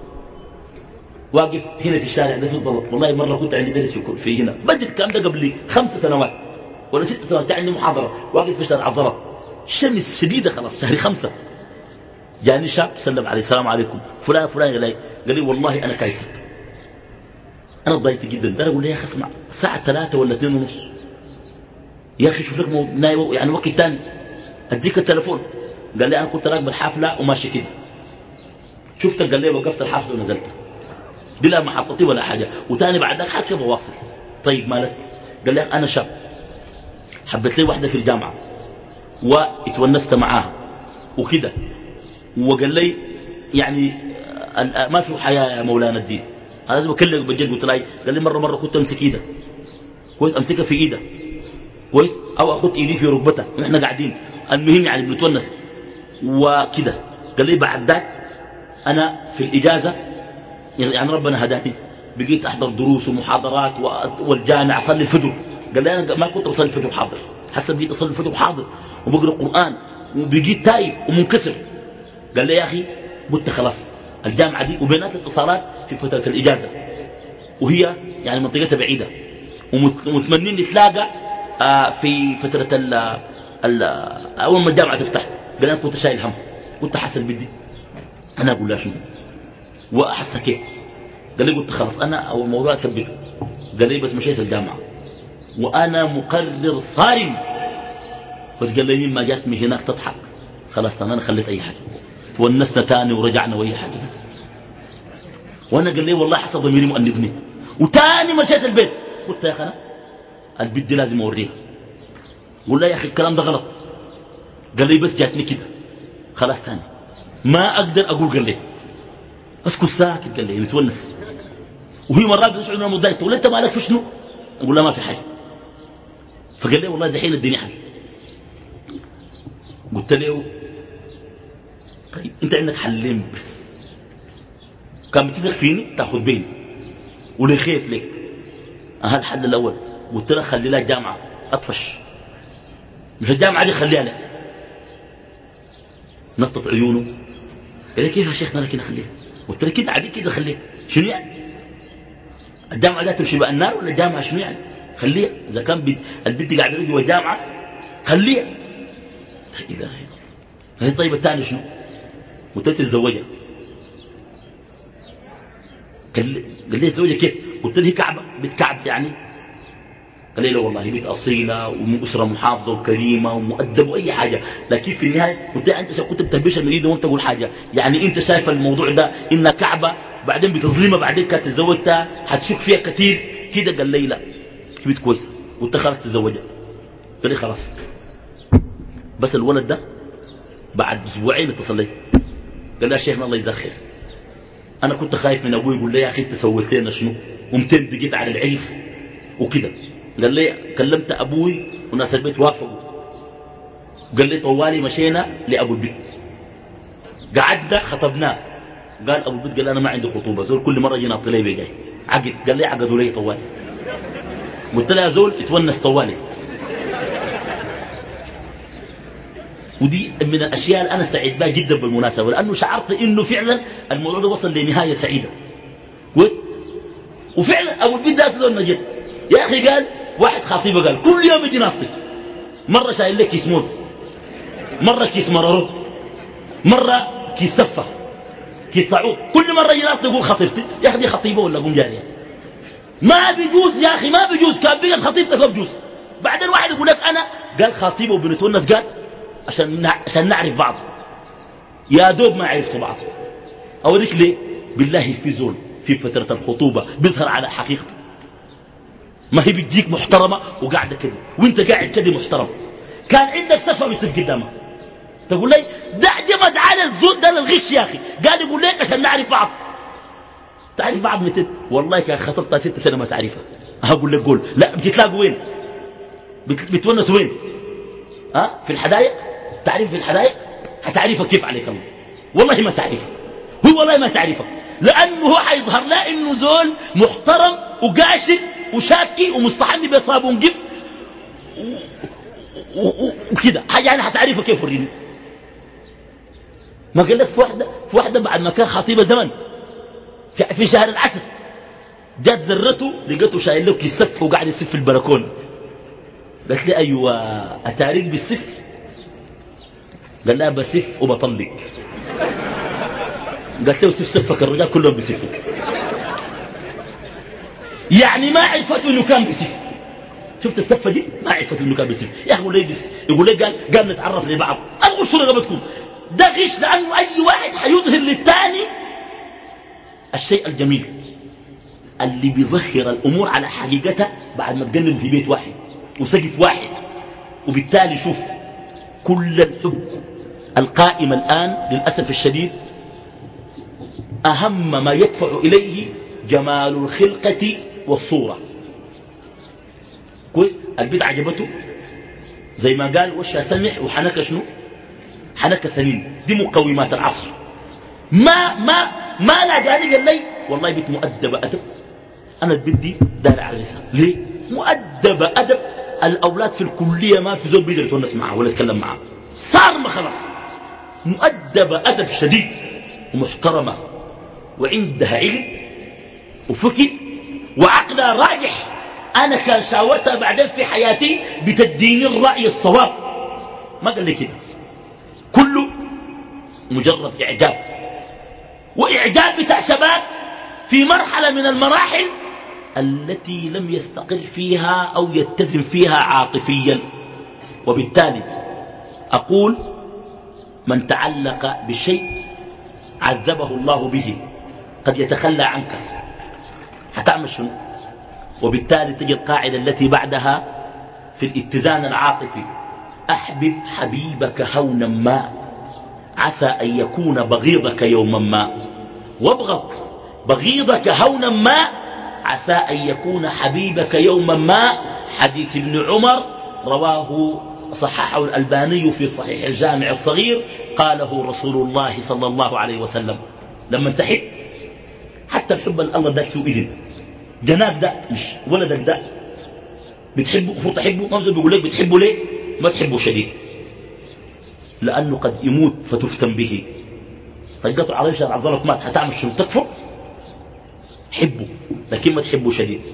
واقف هنا في الشارع ده في الزلط، والله مرة كنت عندي درس في هنا بدري، الكلام ده قبل خمس سنوات ولا ست سنوات، عندي محاضرة، واقف في شارع الزلط، الشمس شديدة خلاص شهر خمسة. جاني شاب سلم علي، السلام عليكم فلان فلان، قال لي قال لي والله أنا كايسر، أنا ضايقت جدا. ده أقول له يا أخي اسمع، الساعة ثلاثة ولا اثنين ونص، يا أخي شوف لك نايم يعني وقت ثاني أديك التلفون. قال لي أنا كنت راكب الحافلة وماشي كده، شفتك، قال لي وقفت الحافلة ونزلت بلا محطتي ولا حاجة، وتاني بعد ذاك حاجة بواصل. طيب مالك؟ قال لي أنا شاب حبيت لي واحدة في الجامعة واتونست معاها وكده، وقال لي يعني ما في حياة يا مولانا الدين، أنا لازم أكلمك بجد. قلت له قال لي مرة مرة كنت أمسك إيدها كويس، أمسكها في إيدها كويس، أو أخذ إيدي في ركبتها ونحن قاعدين، المهم يعني بنتونس وكده. قال لي بعد ذاك أنا في الإجازة يعني ربنا هداني، بقيت أحضر دروس ومحاضرات والجامع أصلي الفجر. قال لي أنا ما كنت أصلي الفجر حاضر، حسب بقيت أصلي الفجر حاضر وبقرأ قرآن وبقيت تايب ومنكسر. قال لي يا أخي قلت خلاص الجامعة دي وبينات الاتصالات في فترة الإجازة، وهي يعني منطقتها بعيدة، ومتمنين نتلاقى آه في فترة ال ال أول ما الجامعة تفتح. قال أنا كنت شايل هم، كنت حسن بدي أنا أقول لا شنو وأحس كيف. قال لي قلت خلاص أنا أول موضوع أثبته. قال لي بس مشيت الجامعة وأنا مقرر صارم، بس قال لي مين ما جاتني هناك تضحك خلاص أنا خليت أي حاجة. تونسنا تاني ورجعنا وأي حاجة. وأنا قال لي والله حسب ضميري مؤنبني. وتاني مشيت البيت قلت يا أخي أنا البيت دي لازم أوريها. قول له يا أخي الكلام ده غلط. قال لي بس جاتني كده خلاص تاني ما أقدر أقول. قال لي أسكت ساكت. قال لي متونس. وهي مرات بتشعر أنها مضايقة. تقول أنت مالك في شنو؟ أقول لا ما في حاجة. فقال لي والله دحين اديني حل. قلت له طيب أنت عندك حلين بس. كان بتدخل فيني تاخذ بيني ولي خيط لك. أها الحل الأول قلت له خلي لها جامعة أطفش. مش الجامعة دي خليها لك. نطت عيونه قال لي كيف يا شيخنا لكن أخليها؟ قلت له كده عادي كده خليها. شنو يعني الجامعة لا تمشي بقى النار ولا الجامعة شنو يعني؟ خليها. إذا كان بيت البنت قاعدة جوا الجامعة خليها. لا إله إلا الله. هي طيب الثاني شنو؟ قلت له تتزوجها. قال لي قال لي تتزوجها كيف؟ قلت له هي كعبة بنت كعب يعني. قال لي لا والله بنت أصيلة ومن أسرة محافظة وكريمة ومؤدبة وأي حاجة. لكن في النهاية قلت له أنت كنت بتهبش المريضة وأنت تقول حاجة يعني أنت شايف الموضوع ده إنها كعبة بعدين بتظلمها بعدين كانت تتزوجتها حتشك فيها كثير كده. قال لي لا بنت كويسة. قلت خلاص تتزوجها. قال لي خلاص. بس الولد ده بعد أسبوعين اتصل لي قال لي يا شيخنا الله يجزاك خير أنا كنت خايف من أبوي. يقول لي يا أخي أنت سويت لنا شنو ومتين بقيت على العرس وكده. قال لي كلمت أبوي وناس البيت وافقوا. قال لي طوالي مشينا لأبو البيت قعدنا خطبناه. قال أبو البيت قال أنا ما عندي خطوبة زول كل مرة جينا طلعي بيجي عقد. قال لي عقدوا لي طوالي. قلت له يا زول اتونس طوالي. ودي من الأشياء اللي أنا سعيد بها جدا بالمناسبة لأنه شعرت إنه فعلا الموضوع ده وصل لنهاية سعيدة كويس. وفعلا أبو البيت ذاته ذو نجد يا أخي. قال واحد خطيبه قال كل يوم يجي ناطي. مرة شايل لك كيس موز مرة كيس مرارو مرة كيس سفة كيس صعود. كل مرة يجي ناطي يقول خطيبتي. يا أخي دي خطيبة ولا قوم جارية؟ ما بيجوز يا أخي ما بيجوز. كان بيجي خطيبتك ما بيجوز. بعدين واحد يقول لك أنا قال خطيبه وبنتونس قال عشان عشان نعرف بعض. يا دوب ما عرفتوا بعض. أوريك ليه؟ بالله في زول في فترة الخطوبة بيظهر على حقيقته. ما هي بتجيك محترمة وقاعدة كده وانت قاعد كده محترم. كان عندك سفة بيصير قدامك تقول لي ده جمد على الزول ده الغش يا أخي. قال يقول لك عشان نعرف بعض. تعرف بعض متى؟ والله كان خطبتها ست سنة ما تعرفها. هقول لك قول لا بتتلاقوا وين؟ بتونسوا وين؟ ها في الحدائق؟ تعرف في الحدائق؟ هتعرفها كيف عليك الله؟ والله ما تعرفها. هو والله ما تعرفها لأنه هو حيظهر لا إنه زول محترم وقاشر وشاكي ومستحني بصابون قف وكده يعني هتعرفها كيف. وريني ما قال لك في واحدة في واحدة بعد ما كان خطيبة زمن في, في شهر العسل جات زرته لقيته شايل له كيس سف وقاعد يسف في البلكونه. قالت لي أيوة أتاريك بالسف؟ قال لها بسف وبطلق. قالت له سف سفك الرجال كلهم بسفوا. يعني ما عرفته انه كان بسف. شفت السفه دي ما عرفته انه كان بسف. يا اخي يقول لي بس يقول لي قال قال نتعرف لبعض. الغش رغبتكم ده غش لانه اي واحد حيظهر للثاني الشيء الجميل اللي بيظهر الامور على حقيقتها بعد ما تقلبوا في بيت واحد وسقف واحد. وبالتالي شوف كل الحب القائم الآن للأسف الشديد أهم ما يدفع إليه جمال الخلقة والصورة. كويس البيت عجبته زي ما قال وش سمح وحنك شنو حنك سنين. دي مقومات العصر. ما ما ما لا جاني قال لي والله بيت مؤدبة أدب. أنا البيت دي دار أعرسها ليه مؤدبة أدب. الأولاد في الكلية ما في زول بيقدر يتونس معه ولا يتكلم معه. صار ما خلاص مؤدبة أدب شديد ومحترمة وعندها علم وفكر وعقلها راجح. أنا كان شاورتها بعدين في حياتي بتديني الرأي الصواب. ما قال لي كده كله مجرد إعجاب. وإعجاب بتاع شباب في مرحلة من المراحل التي لم يستقر فيها أو يتزن فيها عاطفيا. وبالتالي أقول من تعلق بالشيء عذبه الله به، قد يتخلى عنك هتعمل شنو؟ وبالتالي تجد القاعدة التي بعدها في الاتزان العاطفي: أحبب حبيبك هونا ما عسى أن يكون بغيضك يوما ما، وابغض بغيضك هونا ما عسى أن يكون حبيبك يوما ما. حديث ابن عمر رواه صححه الألباني في صحيح الجامع الصغير، قاله رسول الله صلى الله عليه وسلم: لما تحب، حتى الحب الله ده سوء إذن، جناب ده مش ولدك ده بتحبه المفروض تحبه، ما بيقول لك بتحبه ليه؟ ما تحبه شديد، لأنه قد يموت فتفتن به. طيقته على شر عضلك مات هتعمل شنو؟ تكفر؟ حبه لكن ما تحبه شديد.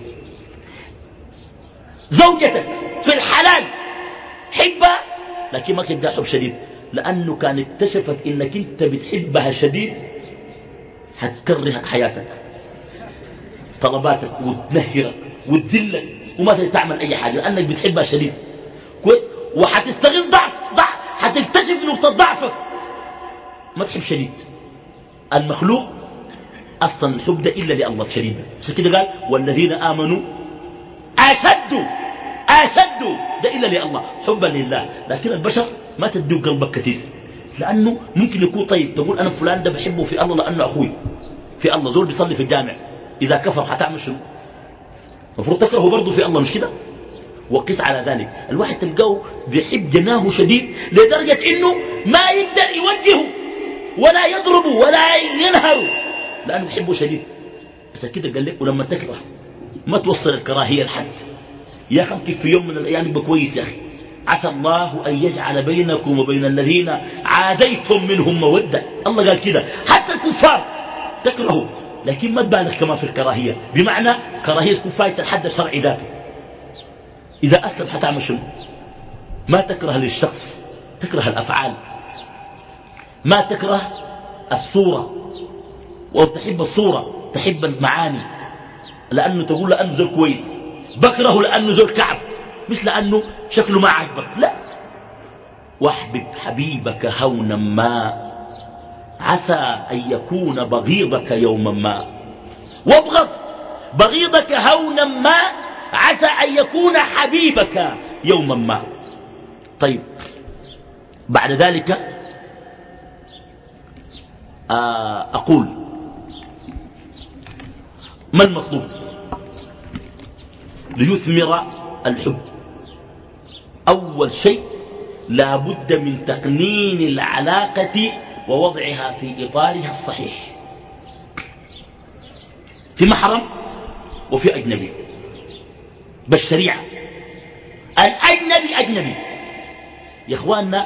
زوجتك في الحلال حبها لكن ما تديها حب شديد، لأنه كان اكتشفت إنك أنت بتحبها شديد هتكرهك حياتك، طلباتك وتنهرك وتذلك وما تعمل أي حاجة لأنك بتحبها شديد. كويس؟ وحتستغل ضعف ضعف حتكتشف نقطة ضعفك، ما تحب شديد. المخلوق أصلا الحب ده إلا لله شديد، بس كده قال: والذين آمنوا أشد أشد ده إلا لله، حبا لله. لكن البشر ما تدوق قلبك كثير، لأنه ممكن يكون طيب تقول أنا فلان ده بحبه في الله لأنه أخوي في الله، زول بيصلي في الجامع، إذا كفر حتعمل شنو؟ المفروض تكرهه برضه في الله، مش كده؟ وقس على ذلك. الواحد تلقاه بيحب جناه شديد لدرجة إنه ما يقدر يوجهه ولا يضربه ولا ينهره لأنه بيحبه شديد. بس كده قال لك: ولما تكره ما توصل الكراهية لحد. يا أخي كيف في يوم من الأيام يبقى كويس يا أخي، عسى الله أن يجعل بينكم وبين الذين عاديتم منهم مودة. الله قال كده، حتى الكفار تكرهوا لكن ما تبالغ كما في الكراهية، بمعنى كراهية الكفار تتحدى الشرع ذاته. إذا أسلم حتعمل شنو؟ ما تكره للشخص، تكره الأفعال، ما تكره الصورة، وتحب الصورة تحب المعاني، لأنه تقول لأنه زول كويس، بكره لأنه زول كعب، مش لأنه شكله ما عجبك، لا. واحبب حبيبك هونا ما عسى أن يكون بغيضك يوما ما، وابغض بغيضك هونا ما عسى أن يكون حبيبك يوما ما. طيب بعد ذلك أقول: ما المطلوب ليثمر الحب؟ أول شيء لا بد من تقنين العلاقة ووضعها في إطارها الصحيح، في محرم وفي أجنبي بالشريعة. الأجنبي أجنبي يا إخواننا،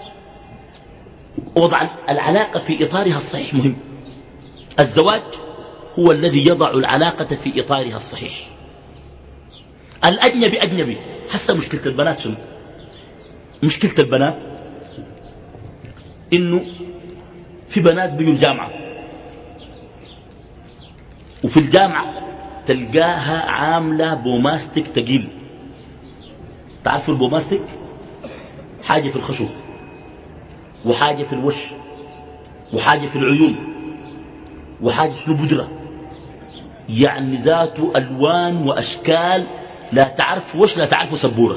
وضع العلاقة في إطارها الصحيح مهم. الزواج هو الذي يضع العلاقة في إطارها الصحيح. الأجنبي أجنبي. حسا مشكلة البنات شنو؟ مشكلة البنات إنه في بنات بيجوا الجامعة، وفي الجامعة تلقاها عاملة بوماستيك تقيل. تعرفوا البوماستيك؟ حاجة في الخشب، وحاجة في الوش، وحاجة في العيون، وحاجة شنو بودرة، يعني ذاته ألوان وأشكال لا تعرف وش لا تعرفوا سبورة.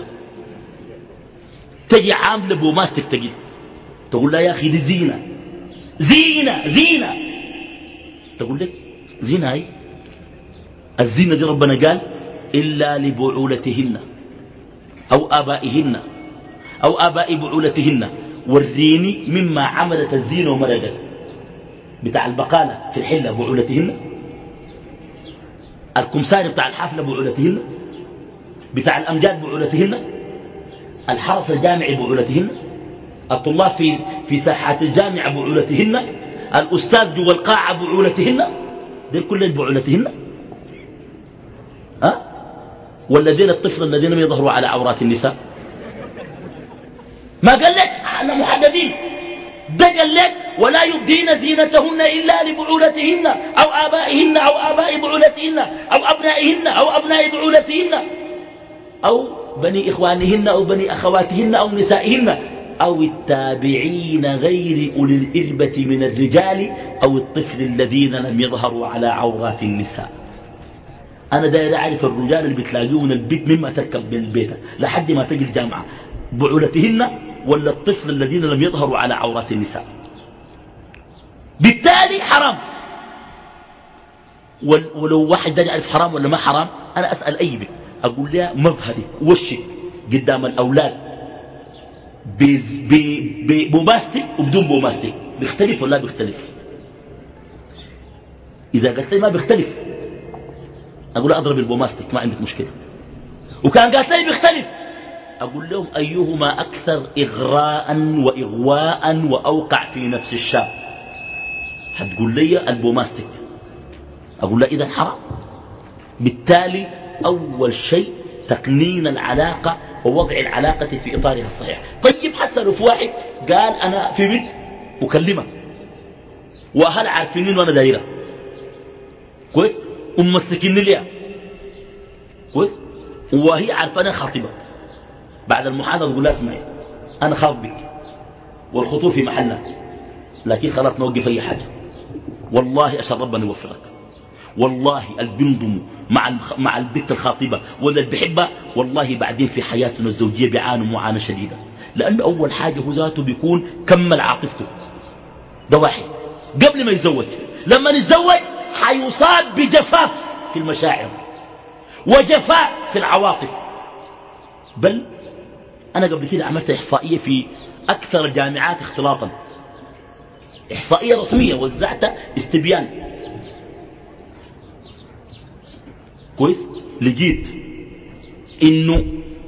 تجي عاملة بوماستيك تقيل، تقول لا يا أخي دي زينة زينة زينة، تقول لك زينة هاي؟ الزينة دي ربنا قال إلا لبعولتهن أو آبائهن أو آباء بعولتهن. وريني مما عملت الزينة ومرقت. بتاع البقالة في الحلة بعولتهن، الكمساري بتاع الحفلة بعولتهن، بتاع الأمجاد بعولتهن، الحرس الجامعي بعولتهن، الطلاب في في ساحات الجامعة بعولتهن، الأستاذ جوا القاعة بعولتهن. دين كلهم بعولتهن. أه؟ والذين الطفل الذين لم يظهروا على عورات النساء. ما قال لك احنا محددين، ده قال لك ولا يبدين زينتهن إلا لبعولتهن أو آبائهن أو آباء بعولتهن أو أبنائهن أو أبناء بعولتهن أو بني إخوانهن أو بني أخواتهن أو نسائهن. أو التابعين غير أولي الإربة من الرجال أو الطفل الذين لم يظهروا على عورات النساء. أنا داير أعرف الرجال اللي بتلاقيون البيت مما تركب من البيت لحد ما تجي الجامعة بعولتهن ولا الطفل الذين لم يظهروا على عورات النساء. بالتالي حرام. ولو واحد داير يعرف حرام ولا ما حرام أنا أسأل أي بيت أقول لها مظهرك وشك قدام الأولاد ببوماستيك وبدون بوماستيك بيختلف ولا بيختلف؟ إذا قلت لي ما بيختلف أقول له أضرب البوماستيك ما عندك مشكلة. وكان قالت لي بيختلف أقول لهم أيهما أكثر إغراء وإغواء وأوقع في نفس الشاب؟ هتقول لي البوماستيك. أقول له إذا حرام. بالتالي أول شيء تقنين العلاقة ووضع العلاقة في إطارها الصحيح. طيب حسنوا في واحد قال أنا في بنت أكلمها وأهل عارفينين وأنا دايرة كويس وممسكيني ليها كويس وهي عارفة أنا خاطبة. بعد المحاضرة تقول لها اسمعي أنا خاطب بك والخطوة في محلها لكن خلاص نوقف أي حاجة. والله أشهد ربنا يوفقك. والله البنضم مع مع البنت الخاطبة ولا اللي بيحبها والله بعدين في حياتنا الزوجية بيعانوا معاناة شديدة. لأنه أول حاجة هو ذاته بيكون كمل عاطفته. ده واحد قبل ما يتزوج. لما يتزوج حيصاب بجفاف في المشاعر وجفاء في العواطف. بل أنا قبل كده عملت إحصائية في أكثر الجامعات اختلاطا. إحصائية رسمية وزعتها استبيان كويس. لقيت إنه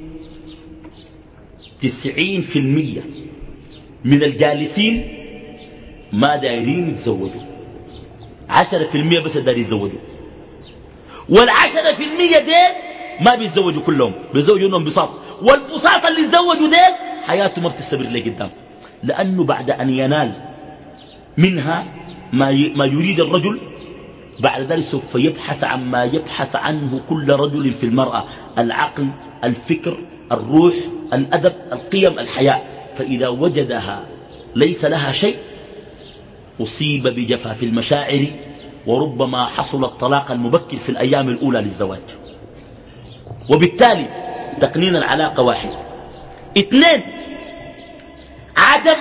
تسعين في المية من الجالسين ما دايرين يتزوجوا. عشرة في المية بس دايرين يتزوجوا. والعشرة في المية ديل ما بيتزوجوا كلهم بيتزوجوا انهم بساط. والبساط اللي يتزوجوا ديل حياته ما بتستمر لقدام. لأنه بعد أن ينال منها ما ما يريد الرجل بعد ذلك سوف يبحث عن ما يبحث عنه كل رجل في المرأة: العقل، الفكر، الروح، الأدب، القيم، الحياء. فإذا وجدها ليس لها شيء أصيب بجفاف المشاعر وربما حصل الطلاق المبكر في الأيام الأولى للزواج. وبالتالي تقنين العلاقة واحد. اثنين عدم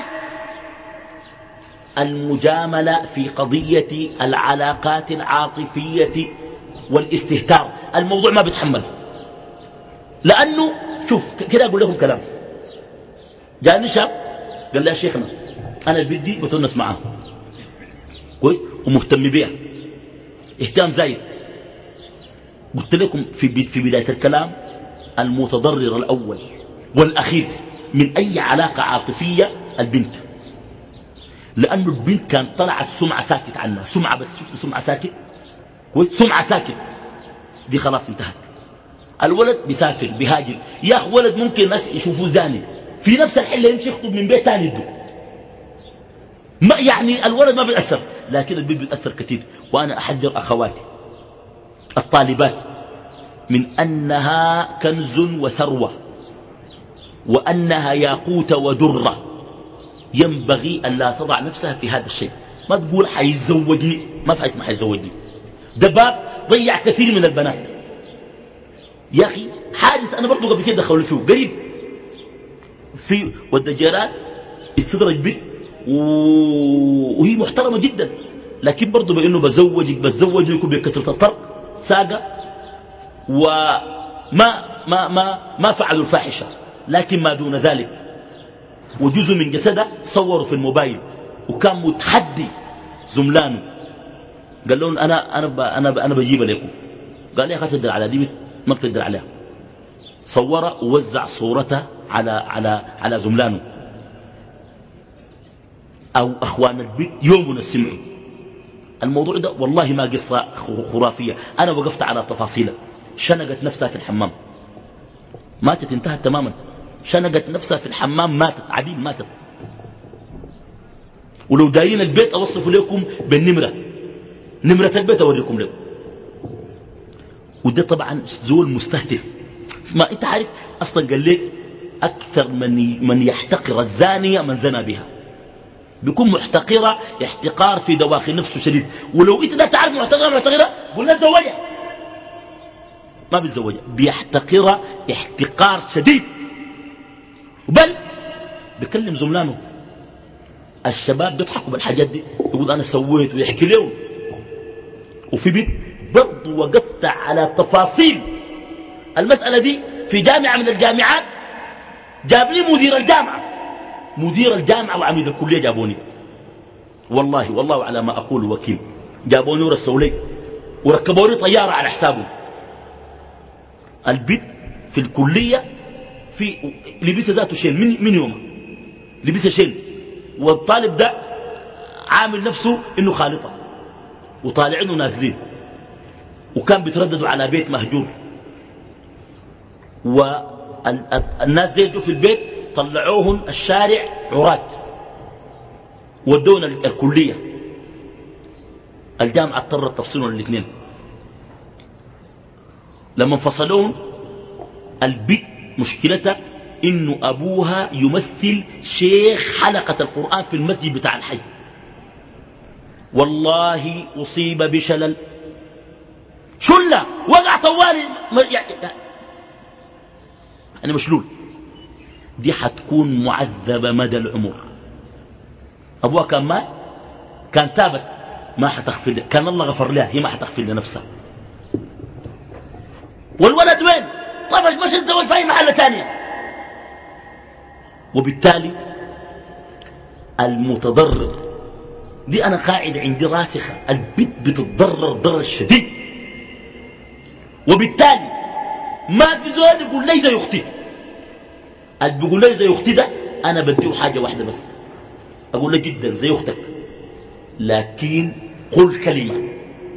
المجاملة في قضية العلاقات العاطفية والاستهتار. الموضوع ما بيتحمل. لأنه شوف كده أقول لهم كلام. جاءني شاب قال لي يا شيخنا أنا بدي بتونس معاه كويس ومهتم بيها اهتمام زايد. قلت لكم في في بداية الكلام المتضرر الأول والأخير من أي علاقة عاطفية البنت. لأنه البنت كان طلعت سمعة ساكت عنها. سمعة بس شفت سمعة ساكت كويس. سمعة ساكت دي خلاص انتهت. الولد بيسافر بيهاجر. يا أخي ولد ممكن الناس يشوفوه زاني في نفس الحلة يمشي يخطب من بيت ثاني يدو. ما يعني الولد ما بيأثر لكن البنت بيأثر كثير. وأنا أحذر أخواتي الطالبات من أنها كنز وثروة وأنها ياقوت ودرة. ينبغي أن لا تضع نفسها في هذا الشيء. ما تقول حيزوجني ما في اسمه حيزوجني. ده باب ضيع كثير من البنات. يا أخي حادث أنا برضو قبل كده دخلوا فيه قريب في ود الجيران استدرج بنت وهي محترمة جدا لكن برضو بأنه بزوجك بزوجك يكون بكثرة الطرق ساقة وما ما ما ما فعلوا الفاحشة لكن ما دون ذلك وجزء من جسده صوروا في الموبايل وكان متحدي زملانه. قال لهم أنا أنا أنا أنا بجيبها لكم. قال لي يا أخي تقدر على دي ما بتقدر عليها. صورها ووزع صورتها على على على زملانه أو أخوان البيت يومنا سمعوا الموضوع ده. والله ما قصة خرافية. أنا وقفت على تفاصيلها. شنقت نفسها في الحمام ماتت انتهت تماما. شنقت نفسها في الحمام ماتت عديل ماتت. ولو دايرين البيت أوصف لكم بالنمرة نمرة البيت أوريكم له. وده طبعا زول مستهتر. ما انت عارف اصلا قال لك أكثر من من يحتقر الزانية من زنى بها، بيكون محتقرة احتقار في دواخل نفسه شديد. ولو انت لا تعرف محتقرة محتقرة قول لها زوجها، ما بيتزوجها، بيحتقرها احتقار شديد. بل بيكلم زملانه الشباب بيضحكوا بالحاجات دي، يقول أنا سويت ويحكي لهم. وفي بيت برضو وقفت على تفاصيل المسألة دي في جامعة من الجامعات، جاب لي مدير الجامعة مدير الجامعة وعميد الكلية جابوني، والله والله على ما أقول وكيل، جابوني ورسوا لي وركبوني طيارة على حسابه. البيت في الكلية في لبسه ذاته شيل من, من يومه لبسه شيل، والطالب ده عامل نفسه إنه خالطة وطالعين ونازلين، وكان بيترددوا على بيت مهجور. والناس دي جو في البيت طلعوهن الشارع عرات ودونا الكلية. الجامعة اضطرت تفصلون الاثنين. لما انفصلون البيت مشكلتها إنه أبوها يمثل شيخ حلقة القرآن في المسجد بتاع الحي. والله أصيب بشلل شلة وقع طوالي أنا مشلول. دي حتكون معذبة مدى العمر. أبوها كان مات كان تابت ما حتغفر لها، كان الله غفر لها هي ما حتغفر لنفسها. والولد وين طفش مش الزوج في أي محلة تانية. وبالتالي المتضرر دي أنا قاعدة عندي راسخة، البنت بتتضرر ضرر شديد. وبالتالي ما في زول يقول لي زي أختي، اللي بيقول لي زي أختي ده أنا بديه حاجة واحدة بس، أقول له جدا زي أختك، لكن قل كلمة،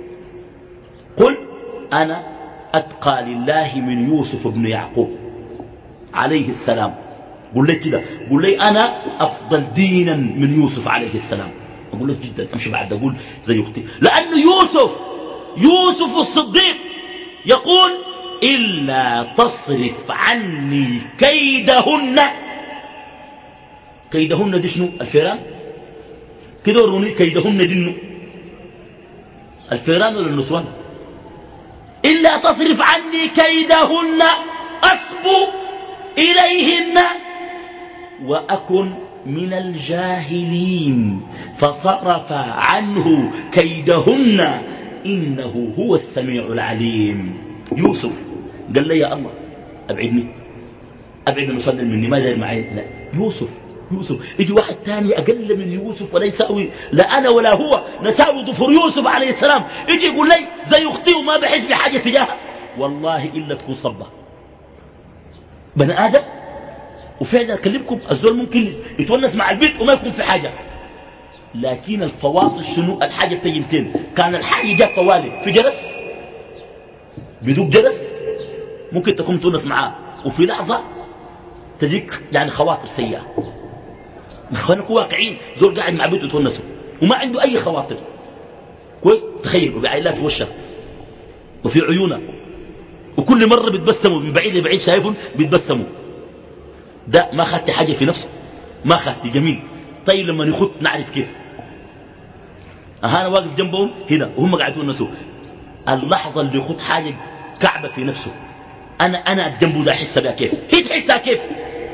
قل أنا أتقى لله من يوسف بن يعقوب عليه السلام. قل لي كده، قل لي أنا أفضل دينا من يوسف عليه السلام. أقول لك جدا أمشي بعد أقول زي أختي، لأنه يوسف يوسف الصديق يقول إلا تصرف عني كيدهن. كيدهن دي شنو؟ الفيران كده وروني كيدهن دي انه الفيران ولا النسوان؟ إلا تصرف عني كيدهن أصب إليهن وأكن من الجاهلين فصرف عنه كيدهن إنه هو السميع العليم. يوسف قال لي يا الله أبعدني أبعد المسلم مني ما داير معي. لا يوسف يوسف يجي واحد تاني أقل من يوسف ولا يساوي لا أنا ولا هو نساوي ظفر يوسف عليه السلام، يجي يقول لي زي أختي وما بحس بحاجة تجاهها. والله إلا تكون صبة بني آدم. وفعلا أكلمكم الزول ممكن يتونس مع البيت وما يكون في حاجة، لكن الفواصل شنو؟ الحاجة بتجنتين. كان الحاجة جاء طوالي في جرس بدوك جرس ممكن تكون تونس معاه، وفي لحظة تجيك يعني خواطر سيئة. خلينا نكون واقعين، زول قاعد مع بيته يتونسوا وما عنده أي خواطر كويس. تخيل وقاعد لا في وشه وفي عيونه وكل مرة بيتبسموا من بعيد لبعيد شايفهم بيتبسموا. ده ما خدت حاجة في نفسه، ما خدت جميل. طيب لما يخط نعرف كيف. أنا واقف جنبهم هنا وهم قاعدين يتونسوا، اللحظة اللي يخط حاجة كعبة في نفسه أنا أنا جنبه ده أحسها بها كيف؟ هي تحسها كيف؟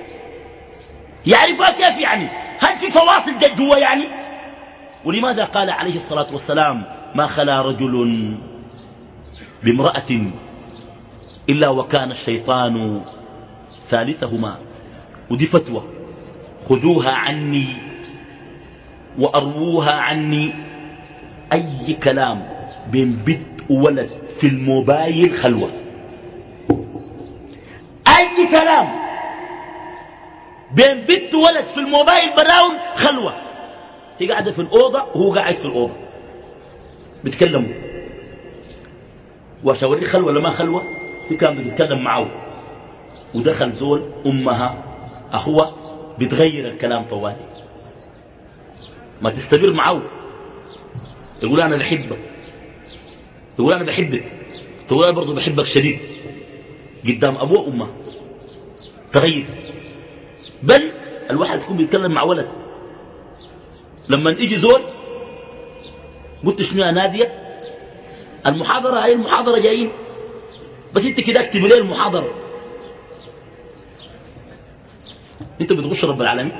يعرفها كيف يعني؟ هل في فواصل جد هو يعني؟ ولماذا قال عليه الصلاة والسلام ما خلا رجل بامرأة إلا وكان الشيطان ثالثهما. ودي فتوى خذوها عني وأرووها عني. أي كلام بين بنت وولد في الموبايل خلوة، أي كلام بين بنت وولد في الموبايل براون خلوة. هي قاعدة في الأوضة وهو قاعد في الأوضة بيتكلموا، وأشاوري خلوة ولا ما خلوة. هي كان بيتكلم معه ودخل زول أمها أخوه بتغير الكلام طوالي، ما تستمر معه. يقول أنا بحبك، يقول أنا بحبك، تقول أنا برضو بحبك شديد قدام أبوه وأمه. تغير بل الواحد يكون بيتكلم مع ولد لما يجي زول قلت شنو يا نادية المحاضرة هاي المحاضرة جايين بس انت كده اكتب ليه المحاضرة انت بتغش رب العالمين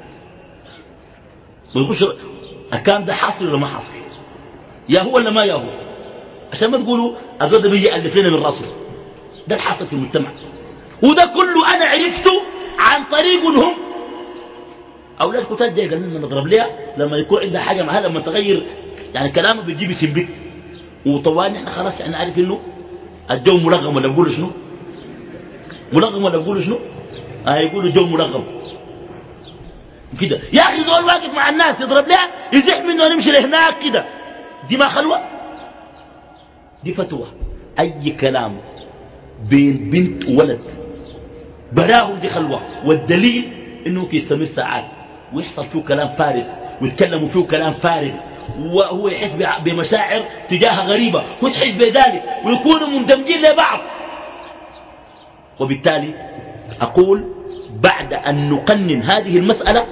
بتغش رب... الكلام ده حاصل ولا ما حاصل يا هو ولا ما يا هو عشان ما تقولوا الزول ده بيجي يألف لنا من راسه ده الحاصل في المجتمع وده كله انا عرفته عن طريق هم اولاد كتاب جاي قال لنا نضرب ليها لما يكون عندها حاجه معها لما تغير يعني كلامه بتجيب سنبت وطوال احنا خلاص احنا عارف انه الجو ملغم ولا بقولوا شنو ملغم ولا بقولوا شنو اه يقولوا الجو ملغم كده يا اخي زول واقف مع الناس يضرب لها يزح منه ونمشي لهناك كده دي ما خلوه دي فتوى اي كلام بين بنت وولد براهم دي خلوه والدليل انه ممكن يستمر ساعات ويحصل فيه كلام فارغ ويتكلموا فيه كلام فارغ وهو يحس بمشاعر تجاهها غريبة وتحس بذلك ويكونوا مندمجين لبعض وبالتالي أقول بعد أن نقنن هذه المسألة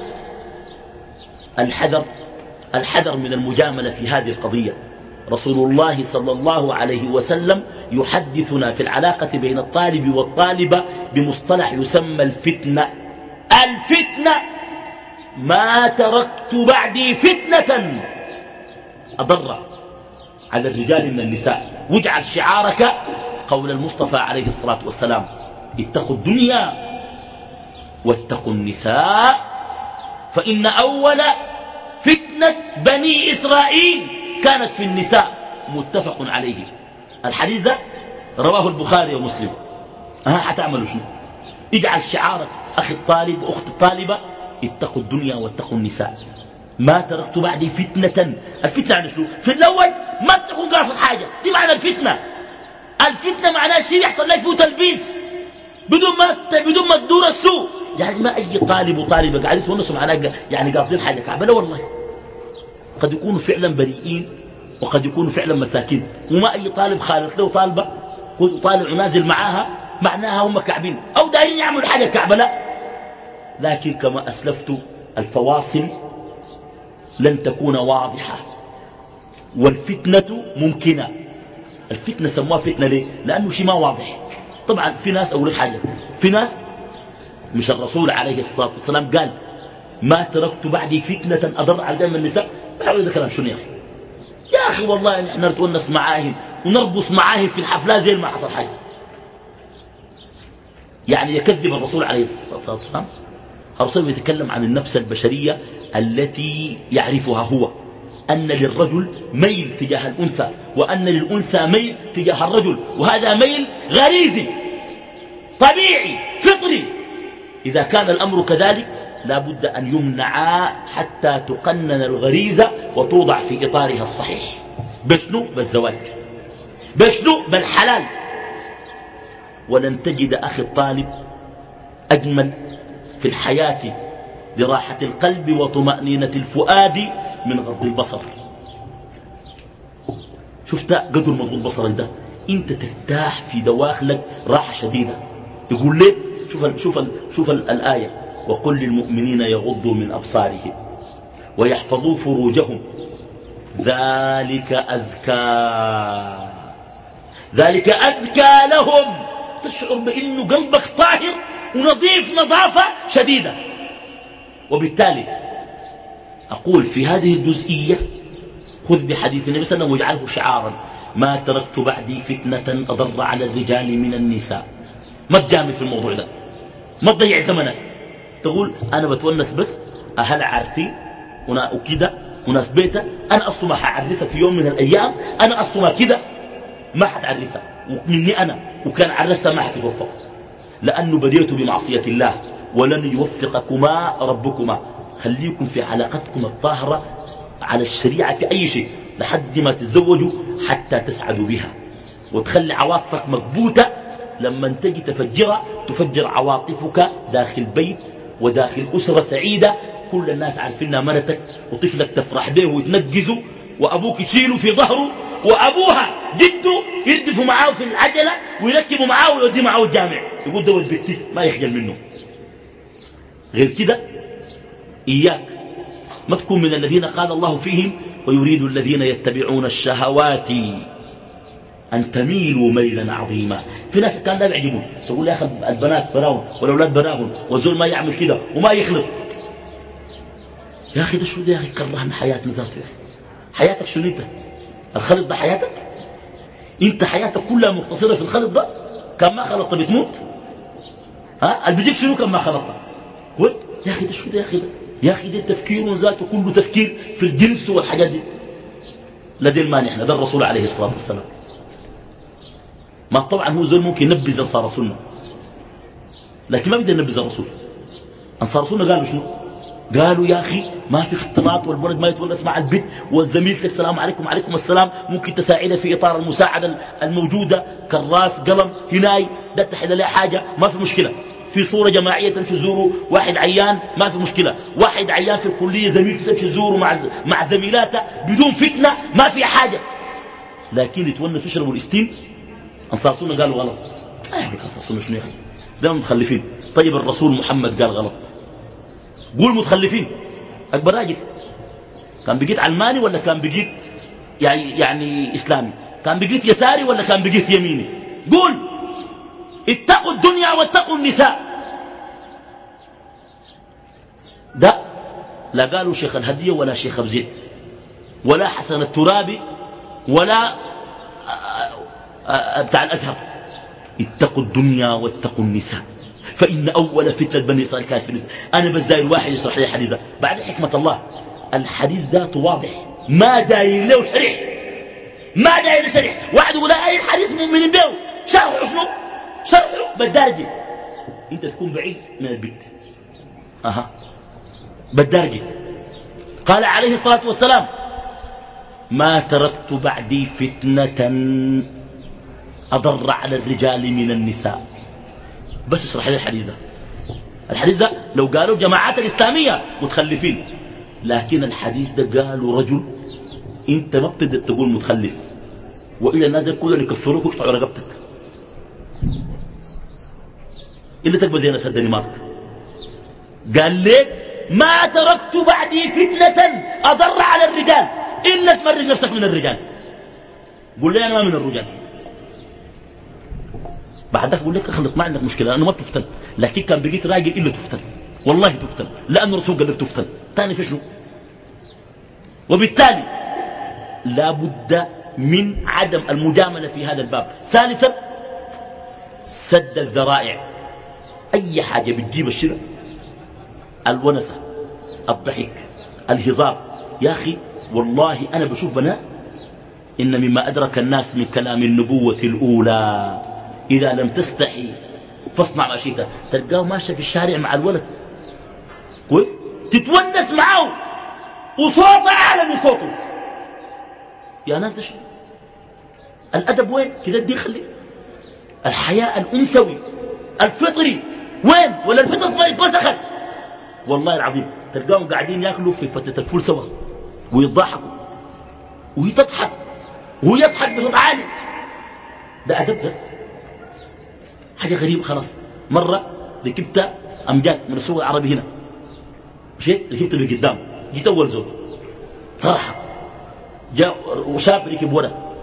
الحذر الحذر من المجاملة في هذه القضية. رسول الله صلى الله عليه وسلم يحدثنا في العلاقة بين الطالب والطالبة بمصطلح يسمى الفتنة. الفتنة ما تركت بعدي فتنة أضر على الرجال من النساء واجعل شعارك قول المصطفى عليه الصلاة والسلام اتقوا الدنيا واتقوا النساء فإن أول فتنة بني إسرائيل كانت في النساء متفق عليه. الحديث ده رواه البخاري ومسلم. ها حتعملوا شنو؟ اجعل شعارك أخي الطالب وأخت الطالبة اتقوا الدنيا واتقوا النساء ما تركت بعدي فتنة. الفتنة عن شنو؟ في الأول ما تكون قاصد حاجة دي معنى الفتنة. الفتنة معناها شيء يحصل لك فيه تلبيس بدون ما بدون ما تدور السوء. يعني ما أي طالب وطالبة قاعدين يتونسوا معناها يعني قاصدين حاجة كعبة. لا والله قد يكونوا فعلا بريئين وقد يكونوا فعلا مساكين وما أي طالب خالط له طالبة وطالع ونازل معاها معناها هم كعبين أو دايرين يعملوا حاجة كعبة. لا لكن كما أسلفت الفواصل لن تكون واضحة والفتنة ممكنة. الفتنة سموها فتنة ليه؟ لأنه شيء ما واضح. طبعا في ناس أقول لك حاجة في ناس مش الرسول عليه الصلاة والسلام قال ما تركت بعدي فتنة أضر على جميع النساء. بحاول هذا كلام شنو يا أخي يا أخي والله نحن نتونس معاهم ونرقص معاهم في الحفلات زي ما حصل حاجة. يعني يكذب الرسول عليه الصلاة والسلام. الرسول يتكلم عن النفس البشرية التي يعرفها هو أن للرجل ميل تجاه الأنثى وأن للأنثى ميل تجاه الرجل وهذا ميل غريزي طبيعي فطري. إذا كان الأمر كذلك لا بد أن يمنع حتى تقنن الغريزة وتوضع في إطارها الصحيح. بشنو؟ بالزواج. بشنو؟ بالحلال. ولن تجد أخي الطالب أجمل في الحياة لراحة القلب وطمأنينة الفؤاد من غض البصر. شفت قدر من غض بصرك ده انت ترتاح في دواخلك راحة شديدة. يقول لك شوف ال شوف ال شوف ال الآية وقل للمؤمنين يغضوا من أبصارهم ويحفظوا فروجهم ذلك أزكى ذلك أزكى لهم. تشعر بأنه قلبك طاهر ونظيف نظافة شديدة. وبالتالي أقول في هذه الجزئية خذ بحديث النبي صلى الله عليه وسلم واجعله شعارا ما تركت بعدي فتنة أضر على الرجال من النساء. ما تجامل في الموضوع ده ما تضيع زمنك تقول أنا بتونس بس أهل عارفين وكده وناس بيته أنا أصلا ما حعرسها في يوم من الأيام أنا أصلا ما كده ما حتعرسها ومني أنا وكان عرسها ما حتوفق لأنه بديت بمعصية الله ولن يوفقكما ربكما. خليكم في علاقتكم الطاهرة على الشريعة في أي شيء لحد ما تتزوجوا حتى تسعدوا بها وتخلي عواطفك مكبوتة. لما تجي تفجرها تفجر عواطفك داخل بيت وداخل أسرة سعيدة كل الناس عارفينها مرتك وطفلك تفرح به ويتنجزوا وأبوك يشيله في ظهره وأبوها جده يردفوا معاه في العجلة ويركبوا معاه ويودي معاه الجامع يقول ده ولد بنتي ما يخجل منه. غير كده إياك ما تكون من الذين قال الله فيهم ويريد الذين يتبعون الشهوات أن تميلوا ميلا عظيما. في ناس كان لا يعجبون تقول يا أخي البنات براهم والأولاد براهم والزول ما يعمل كده وما يخلط. يا أخي ده شو ده يا أخي كرهنا حياتنا ذاته. حياتك شو انت؟ الخلط ده حياتك؟ انت حياتك كلها مقتصرة في الخلط ده؟ كان ما خلطت بتموت؟ ها اللي بيجيب شنو كان ما خلطت؟ قول يا أخي ده شو ده يا أخي ده؟ يا أخي ده التفكير ذاته كله تفكير في الجنس والحاجات دي. لا دين ما نحن ده الرسول عليه الصلاة والسلام. ما طبعا هو زول ممكن ينبذ أنصار سنة لكن ما بدأ ينبذ الرسول. أنصار سنة قالوا شنو؟ قالوا يا أخي ما في اختلاط والولد ما يتونس مع البيت والزميلتك السلام عليكم وعليكم السلام ممكن تساعده في إطار المساعدة الموجودة كراس قلم هناي ده تحل له حاجة ما في مشكلة. في صورة جماعية تمشي تزوره واحد عيان ما في مشكلة. واحد عيان في الكلية زميلته تمشي تزوره مع مع زميلاته بدون فتنة ما في حاجة. لكن يتونس يشربوا الاستيم أنصار سنة قالوا غلط. أيوة أنصار سنة شنو يا أخي ده متخلفين. طيب الرسول محمد قال غلط قول متخلفين. أكبر راجل كان بقيت علماني ولا كان بقيت يعني, يعني إسلامي؟ كان بقيت يساري ولا كان بقيت يميني؟ قول اتقوا الدنيا واتقوا النساء. ده لا قالوا شيخ الهدية ولا شيخ أبو زيد ولا حسن الترابي ولا بتاع الأزهر. اتقوا الدنيا واتقوا النساء فإن أول فتنة بني إسرائيل كانت في النساء. أنا بس داير واحد يشرح لي الحديث ده بعد حكمة الله. الحديث ده واضح ما داير له شرح ما داير شرح. واحد يقول أي الحديث من بيه شرحه شنو؟ شرحه بالدرجة. أنت تكون بعيد من البيت أها بالدرجة. قال عليه الصلاة والسلام ما تركت بعدي فتنة أضر على الرجال من النساء. بس اشرح لي الحديث ده. الحديث ده لو قالوا الجماعات الإسلامية متخلفين لكن الحديث ده قالوا رجل انت ما بتقدر تقول متخلف وإلى الناس كلهم يكفروك ويقطعوا رقبتك إلا تكبر زي ناس الدنمارك. قال لك ما تركت بعدي فتنة أضر على الرجال إلا تمرج نفسك من الرجال. قول لي أنا ما من الرجال بعدك أقول لك أخلط ما عندك مشكلة أنا ما تفتن لكن كان بقيت راجل إلا تفتن والله تفتن لأن الرسول قال لك تفتن تاني في شنو. وبالتالي لا بد من عدم المجاملة في هذا الباب. ثالثا سد الذرائع. أي حاجة بتجيب الشرع الونسة الضحك الهزار. يا أخي والله أنا بشوف بنات إن مما أدرك الناس من كلام النبوة الأولى إذا لم تستحي فاصنع ما شئت. تلقاه ماشي في الشارع مع الولد كويس تتونس معه وصوته أعلى من صوته. يا ناس ده شو الأدب وين كده؟ دي خلي الحياء الأنثوي الفطري وين؟ ولا الفطر ما يتوسخت؟ والله العظيم تلقاهم قاعدين ياكلوا في فتة الفول سوا ويضحكوا وهي تضحك وهو يضحك بصوت عالي. ده أدب ده حاجة غريبة. خلاص مرة ركبت أمجاد من السوق العربي هنا مشيت ركبت اللي قدام جيت أول زول طرحة جاء وشاب ركب ورا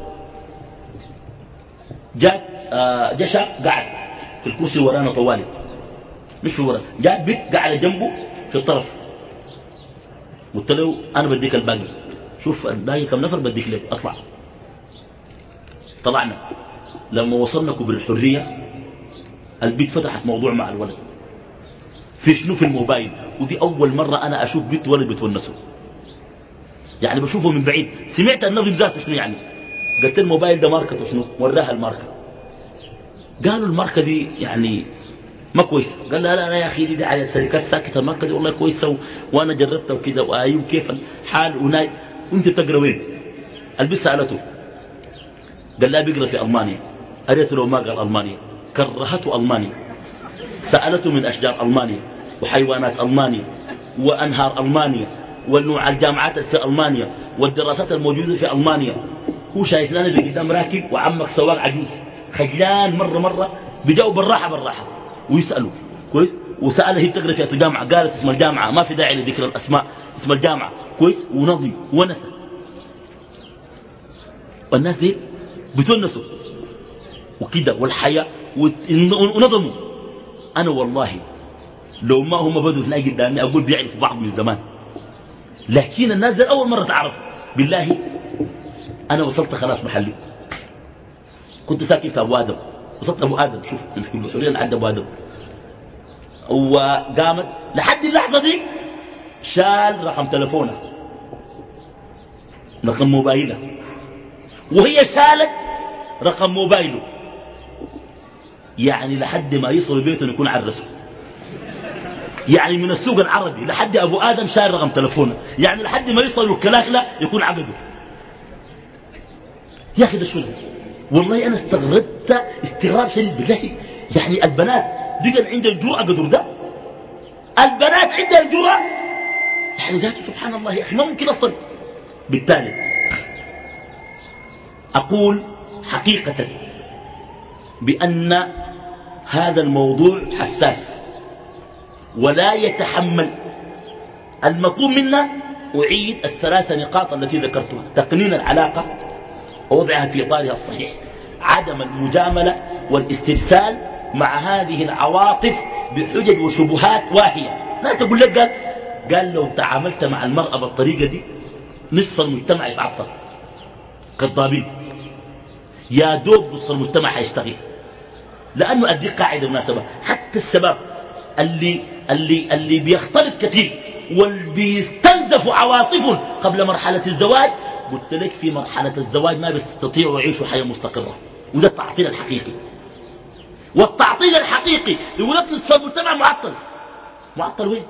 جاء آه جاء شاب قاعد في الكرسي ورانا طوالي مش في ورا جاء بيت قاعد جنبه في الطرف. قلت له أنا بديك الباقي شوف الباقي كم نفر بديك لك أطلع. طلعنا لما وصلنا كبر الحرية البيت فتحت موضوع مع الولد في شنو في الموبايل. ودي أول مرة أنا أشوف بيت ولد بتونسه يعني بشوفه من بعيد. سمعت النظم ذاته شنو يعني. قلت الموبايل ده ماركته شنو وراها الماركة. قالوا الماركة دي يعني ما كويسة. قال لا لا لا يا أخي دي, دي على الشركات ساكتة الماركة دي والله كويسة و... وأنا جربتها وكذا وأيوه كيف الحال وناي وانت بتقرأ وين. البس سألته قال لا بيقرأ في ألمانيا. قريت له ما قال ألمانيا كرهته ألمانيا. سألته من أشجار ألمانيا وحيوانات ألمانيا وأنهار ألمانيا والنوع الجامعات في ألمانيا والدراسات الموجودة في ألمانيا. هو شايف لنا اللي قدام راكب وعمك سواق عجوز خجلان مرة مرة بيجاوب بالراحة بالراحة ويسأله كويس، وسألها هي بتقرأ في الجامعة، قالت اسم الجامعة ما في داعي لذكر الأسماء، اسم الجامعة كويس، ونضي ونسى. والناس دي بتونسوا وكده والحياة ونظموا. أنا والله لو ما هم بدوا هنا قدامي أقول بيعرفوا بعض من زمان، لكن الناس دي أول مرة تعرفوا. بالله أنا وصلت خلاص محلي، كنت ساكن في أبو آدم، وصلت أبو آدم، شوف من في البحورية لحد أبو آدم، وقامت لحد اللحظة دي شال رقم تلفونه، رقم موبايله، وهي شالت رقم موبايله، يعني لحد ما يصل بيته يكون عرسه. يعني من السوق العربي لحد أبو آدم شال رقم تلفونه، يعني لحد ما يصل الكلاكلة يكون عقده. يا أخي ده شو؟ والله أنا استغربت استغراب شديد بالله. يعني البنات بقى عندها الجرأة قدر ده، البنات عندها الجرأة، يعني ذاته سبحان الله يا أخي ما ممكن أصلا. بالتالي أقول حقيقة بأن هذا الموضوع حساس ولا يتحمل. المطلوب منا أعيد الثلاث نقاط التي ذكرتها: تقنين العلاقة ووضعها في إطارها الصحيح، عدم المجاملة والاسترسال مع هذه العواطف بحجج وشبهات واهية. لا تقول لك قال, قال لو تعاملت مع المرأة بالطريقة دي نصف المجتمع يتعطل، كذابين. يا دوب نصف المجتمع حيشتغل. لأنه أدي قاعدة مناسبة، حتى الشباب اللي, اللي, اللي بيختلط كثير والبيستنزف عواطفهم قبل مرحلة الزواج، قلت لك في مرحلة الزواج ما بيستطيعوا يعيشوا حياة مستقرة. وده التعطيل الحقيقي. والتعطيل الحقيقي يقول لك نصف المجتمع معطل. معطل وين؟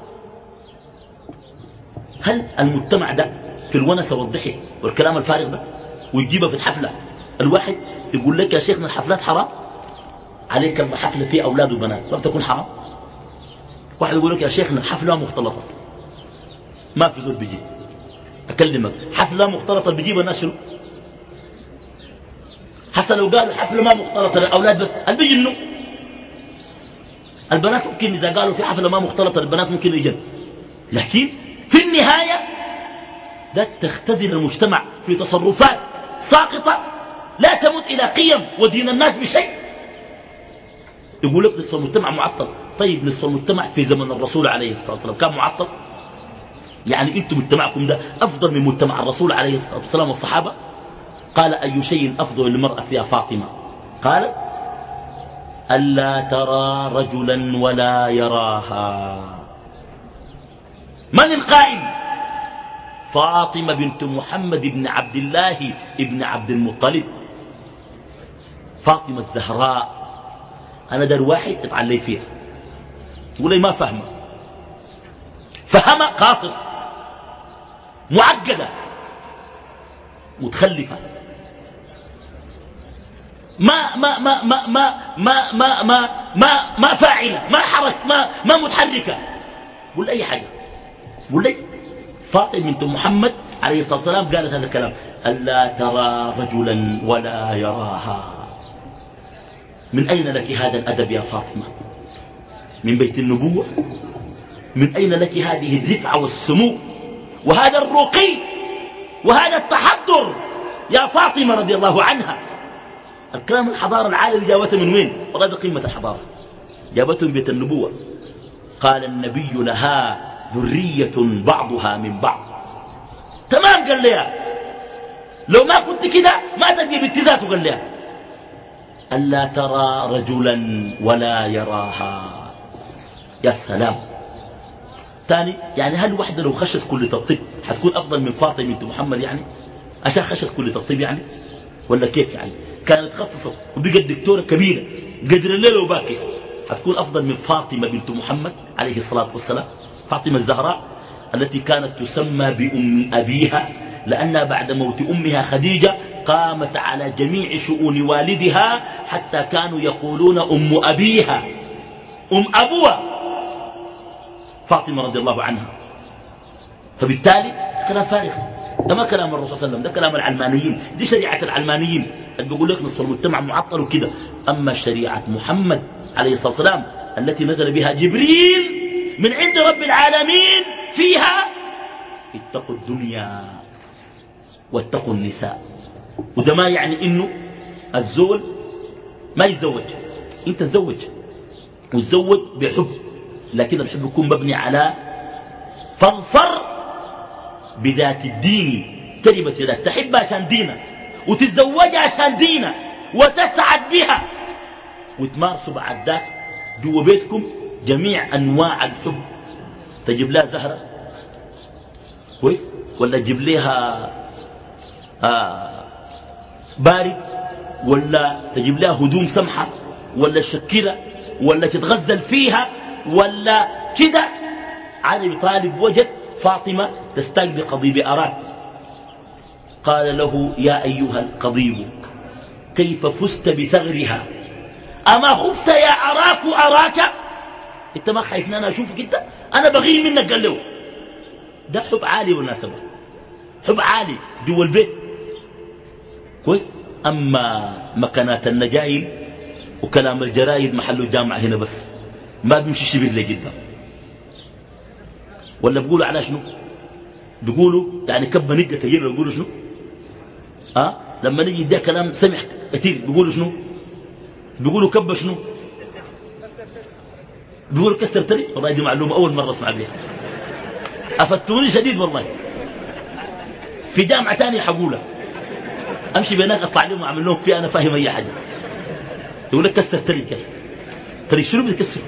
هل المجتمع ده في الونسة والضحك والكلام الفارغ ده ويجيبها في الحفلة؟ الواحد يقول لك يا شيخنا الحفلات حرام، عليك الحفلة فيه أولاد وبنات ما بتكون حرام. واحد يقول لك يا شيخنا الحفلة مختلطة، ما في زول بيجي. أكلمك حفلة مختلطة بيجيب الناس شنو؟ حتى لو قالوا حفلة ما مختلطة للأولاد بس هل بيجي منه؟ البنات ممكن إذا قالوا في حفلة ما مختلطة البنات ممكن يجن، لكن في النهاية ده تختزل المجتمع في تصرفات ساقطة لا تمت إلى قيم ودين الناس بشيء. يقول لك نصف المجتمع معطل. طيب نصف المجتمع في زمن الرسول عليه الصلاة والسلام كان معطل؟ يعني انتم مجتمعكم ده أفضل من مجتمع الرسول عليه الصلاة والسلام والصحابة؟ قال أي شيء أفضل للمرأة يا فاطمة؟ قالت ألا ترى رجلا ولا يراها. من القائم؟ فاطمة بنت محمد بن عبد الله بن عبد المطلب، فاطمة الزهراء. أنا در واحد اتعلي فيها، يقول لي ما فهمه، فهمة قاصر، معقدة، متخلفة، ما ما ما ما ما ما ما ما ما, ما فاعلة، ما حرك، ما ما متحركة. قول لي أي حاجة. قول لي فاطمة بنت محمد عليه الصلاة والسلام قالت هذا الكلام: ألا ترى رجلا ولا يراها. من أين لك هذا الأدب يا فاطمة؟ من بيت النبوة؟ من أين لك هذه الرفعة والسمو وهذا الرقي وهذا التحضر يا فاطمة رضي الله عنها؟ الكلام الحضارة العالمية جابته من وين؟ والله هذا قمة الحضارة، جابته من بيت النبوة. قال النبي لها: ذرية بعضها من بعض. تمام. قال لها لو ما كنت كده ما تلقي باتزاته. قال لها ألا ترى رجلا ولا يراها. يا سلام. ثاني يعني هل وحدة لو خشت كلية الطب حتكون أفضل من فاطمة بنت محمد؟ يعني عشان خشت كلية الطب يعني ولا كيف؟ يعني كانت تخصصت وبقت دكتورة كبيرة قدر الليل وباكي، حتكون أفضل من فاطمة بنت محمد عليه الصلاة والسلام؟ فاطمة الزهراء التي كانت تسمى بأم أبيها لأنها بعد موت أمها خديجة قامت على جميع شؤون والدها، حتى كانوا يقولون أم أبيها، أم أبوها فاطمة رضي الله عنها. فبالتالي كلام فارغ، ده ما كلام الرسول صلى الله عليه وسلم، ده كلام العلمانيين، دي شريعة العلمانيين اللي بيقول لك نص المجتمع معطل وكده. أما شريعة محمد عليه الصلاة والسلام التي نزل بها جبريل من عند رب العالمين فيها اتقوا الدنيا واتقوا النساء. وده ما يعني إنه الزول ما يتزوج، انت تزوج وتزوج بحب، لكن الحب يكون مبني على فاظفر بذات الدين تربت يدك، تحب عشان دينك وتتزوج عشان دينك وتسعد بها وتمارسوا بعد ذاك جوا بيتكم جميع انواع الحب. تجيب لها زهره كويس ولا تجيب لها آه بارد ولا تجيب لها هدوم سمحة ولا شكلة ولا تتغزل فيها ولا كده. علي طالب وجد فاطمة تستاق بقضيب أراك، قال له يا أيها القضيب كيف فزت بثغرها أما خفت يا أراك أراك، انت ما خايفني أنا أشوفك انت، أنا بغير منك. قال له ده حب عالي بالمناسبة، حب عالي جوا البيت كويس. أما مكانات النجايل وكلام الجرايد محله الجامعة هنا بس، ما بيمشي شبر لي جدا. ولا بيقولوا على شنو؟ بيقولوا يعني كب نقة تجيب بيقولوا شنو؟ أه؟ لما نجي ده كلام سمح كثير بيقولوا شنو؟ بيقولوا كب شنو؟ بيقولوا كسر تري. والله دي معلومة أول مرة أسمع بها، أفتوني شديد والله. في جامعة تانية حقولها، امشي بينك اطلع لهم واعمل لهم فيها انا فاهم اي حاجه. يقول لك كسر تريك، تريك شنو بتكسر؟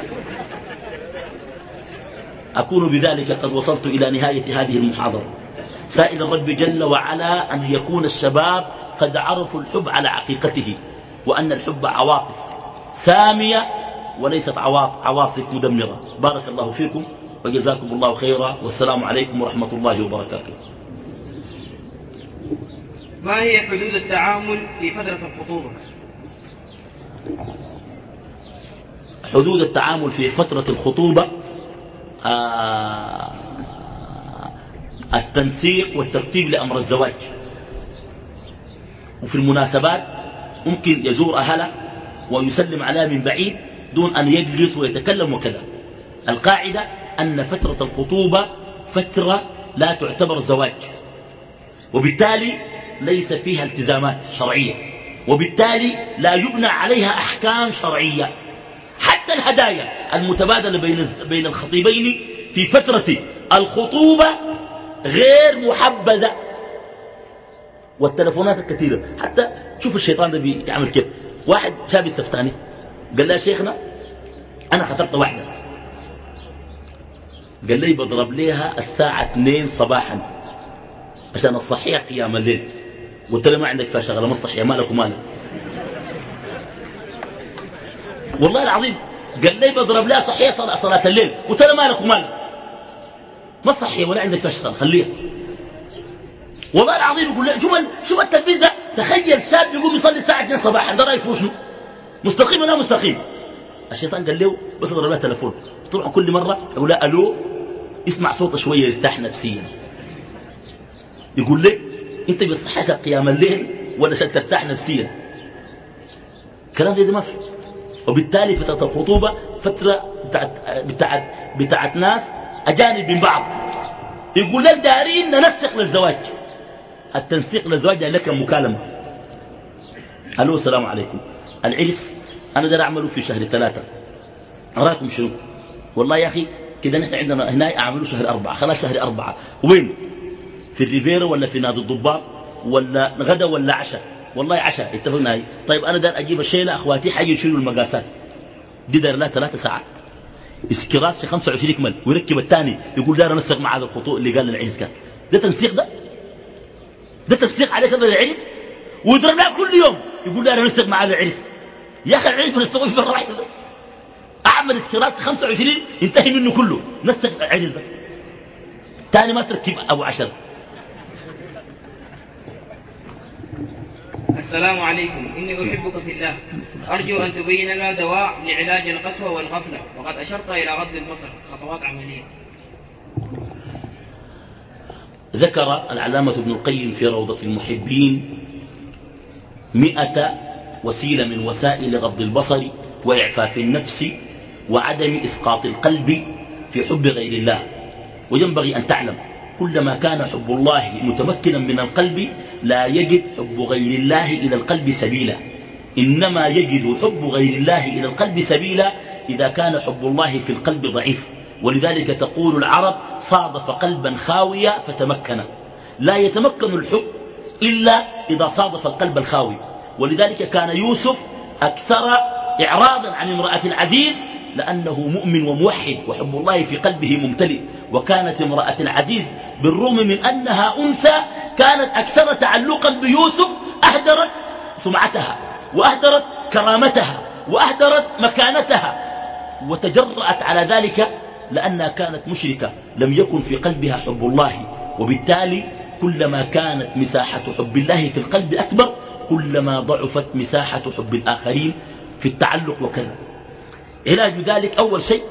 اكون بذلك قد وصلت الى نهايه هذه المحاضره، سائل الرب جل وعلا ان يكون الشباب قد عرفوا الحب على حقيقته، وان الحب عواطف ساميه وليست عواصف مدمره. بارك الله فيكم وجزاكم الله خيرا، والسلام عليكم ورحمه الله وبركاته. ما هي حدود التعامل في فترة الخطوبة؟ حدود التعامل في فترة الخطوبة آه التنسيق والترتيب لأمر الزواج، وفي المناسبات ممكن يزور أهله ويسلم عليها من بعيد دون أن يجلس ويتكلم وكذا. القاعدة أن فترة الخطوبة فترة لا تعتبر زواج، وبالتالي ليس فيها التزامات شرعية، وبالتالي لا يبنى عليها أحكام شرعية. حتى الهدايا المتبادلة بين بين الخطيبين في فترة الخطوبة غير محبذة، والتلفونات الكثيرة. حتى شوف الشيطان ده بيعمل كيف. واحد شاب السفتاني قال لي شيخنا أنا خطبت واحدة، قال لي بضرب ليها الساعة اثنين صباحا عشان الصحيح قيام الليل. قلت له ما عندك فيها شغله، ما الصحيح مالك ومالك. والله العظيم قال لي بضرب لها صحيح صلاة الليل. قلت له مالك ومالك، ما الصحيح ولا عندك فيها شغله خليها. والله العظيم يقول لي شوف شوف التلبيس ده. تخيل شاب يقوم يصلي الساعه اثنين صباحا، ده رايك فيه شنو؟ مستقيم ولا مستقيم؟ الشيطان قال له بس اضرب لها تليفون. طبعا كل مره اقول لها الو، اسمع صوته شويه يرتاح نفسيا. يقول لي انت بتصحى عشان قيام الليل ولا عشان ترتاح نفسيا؟ كلام زي ده ما في. وبالتالي فتره الخطوبه فتره بتاعت بتاعت بتاعت ناس اجانب من بعض. يقول لك دارين ننسق للزواج. التنسيق للزواج يعني لك مكالمه. الو السلام عليكم، العرس انا دار اعمله في شهر ثلاثه، اراكم شنو؟ والله يا اخي كده نحن عندنا هنا اعملوا شهر اربعه، خلاص شهر اربعه. وين؟ في الريفيرا ولا في نادي الضباط ولا غدا ولا عشاء؟ والله عشاء اتفقنا هاي. طيب انا دار اجيب الشيله اخواتي حيجي يشيلوا المقاسات دي، دار لها ثلاث ساعات. اسكراس خمسة وعشرين يكمل ويركب الثاني يقول دار انسق مع هذا الخطوط اللي قال العرس كان. ده تنسيق؟ ده ده تنسيق عليك هذا العرس؟ ويضرب لها كل يوم يقول دار انسق مع هذا العرس. يا اخي العرس بنسويه في مره واحده بس. اعمل اسكراس خمسة وعشرين ينتهي منه كله، نسق العرس ده ثاني ما تركب ابو عشر. السلام عليكم، إني أحبك في الله، أرجو أن تبين لنا دواء لعلاج القسوة والغفلة، وقد أشرت إلى غض البصر، خطوات عملية. ذكر العلامة ابن القيم في روضة المحبين مئة وسيلة من وسائل غض البصر وإعفاف النفس وعدم إسقاط القلب في حب غير الله. وينبغي أن تعلم كلما كان حب الله متمكنا من القلب لا يجد حب غير الله إلى القلب سبيلا، إنما يجد حب غير الله إلى القلب سبيلا إذا كان حب الله في القلب ضعيف. ولذلك تقول العرب صادف قلبا خاويا فتمكن. لا يتمكن الحب إلا إذا صادف القلب الخاوي. ولذلك كان يوسف أكثر إعراضا عن امرأة العزيز لأنه مؤمن وموحد وحب الله في قلبه ممتلئ. وكانت امرأة العزيز بالرغم من أنها أنثى كانت أكثر تعلقا بيوسف، أهدرت سمعتها وأهدرت كرامتها وأهدرت مكانتها وتجرأت على ذلك لأنها كانت مشركة لم يكن في قلبها حب الله. وبالتالي كلما كانت مساحة حب الله في القلب أكبر كلما ضعفت مساحة حب الآخرين في التعلق وكذا. علاج ذلك أول شيء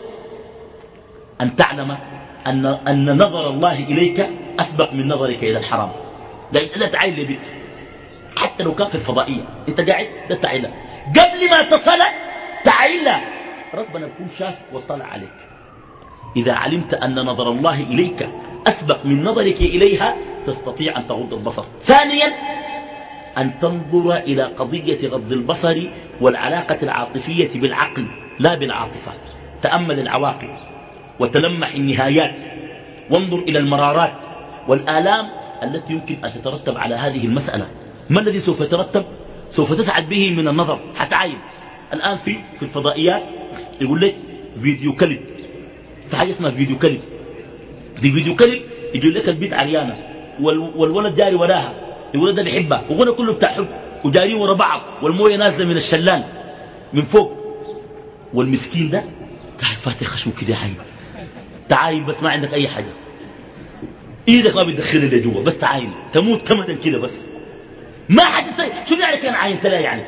أن تعلم أن, أن نظر الله إليك أسبق من نظرك إلى الحرام. لا تعين لبيت حتى لو كان في الفضائية أنت قاعد لا تعين قبل ما تصل تعين ربنا يكون شافك واطلع عليك. إذا علمت أن نظر الله إليك أسبق من نظرك إليها تستطيع أن تغض البصر. ثانيا أن تنظر إلى قضية غض البصر والعلاقة العاطفية بالعقل لا بالعاطفة. تأمل العواقب وتلمح النهايات وانظر إلى المرارات والآلام التي يمكن أن تترتب على هذه المسألة. ما الذي سوف يترتب؟ سوف تسعد به من النظر. حتعاين الآن في في الفضائيات يقول لك فيديو كليب، في حاجة اسمها فيديو كليب. في فيديو كليب يقول لك البيت عريانة والولد جاري وراها، الولد ده بيحبها وغنى كله بتاع حب وجارين ورا بعض والمويه نازله من الشلال من فوق، والمسكين ده قاعد فاتح خشمه كده عايم تعاين بس ما عندك اي حاجه، ايدك ما بتدخلها اللي جوا بس تعاين تموت كمدا كده بس ما حد يستطيع. شو يعني كان عاين تلا يعني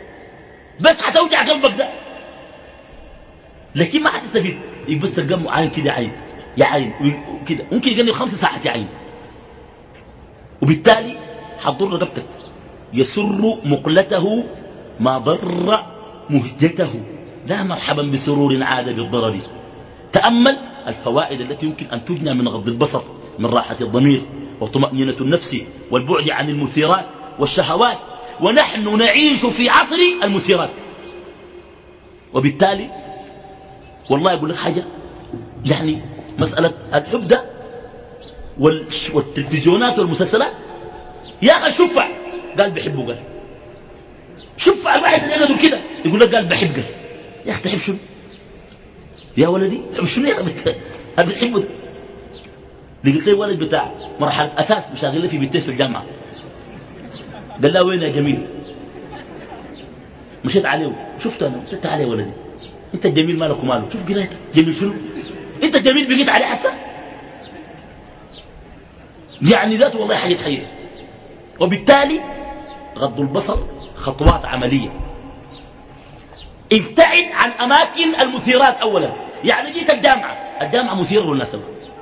بس حتوجع قلبك ده، لكن ما حد يستفيد. بس تلقى عاين كده عاين يعاين وكده ممكن يجنب خمس ساعات يعاين، وبالتالي حضر رقبتك. يسر مقلته ما ضر مهجته، لا مرحبا بسرور عاد بالضرر. تأمل الفوائد التي يمكن أن تجنى من غض البصر من راحة الضمير وطمأنينة النفس والبعد عن المثيرات والشهوات. ونحن نعيش في عصر المثيرات، وبالتالي والله يقول لك حاجة يعني مسألة الحب ده والتلفزيونات والمسلسلات يا أخي شفع قال بحبه قال شفع الواحد اللي أنا كده يقول لك قال بحب قال يا أخي تحب شنو يا ولدي تحب شنو يا أخي بتحبه ده. لقيت لي ولد بتاع مرحلة أساس مشاغل لي في بيتين في الجامعة قال لا وين يا جميل مشيت عليه شفته أنا قلت عليه ولدي أنت الجميل مالك وماله شوف قرايتك جميل شنو أنت الجميل بقيت عليه حسن يعني ذاته والله حاجة خير. وبالتالي غض البصر خطوات عملية. ابتعد عن أماكن المثيرات أولا. يعني جيت الجامعة الجامعة مثيرة للناس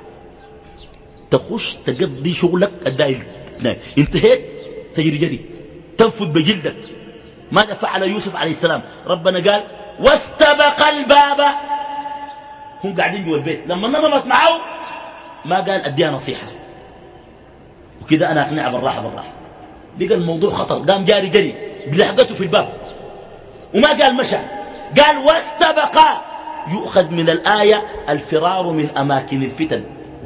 تخش تقضي شغلك الدايل انتهيت تجري جري تنفذ بجلدك. ماذا فعل يوسف عليه السلام؟ ربنا قال واستبق الباب. هم قاعدين جوا البيت لما نظمت معه ما قال أديها نصيحة وكده أنا أقنع بالراحة بالراحة. لقى الموضوع خطر قام جاري جري بلحقته في الباب وما قال مشى قال واستبقا. يؤخذ من الآية الفرار من أماكن الفتن.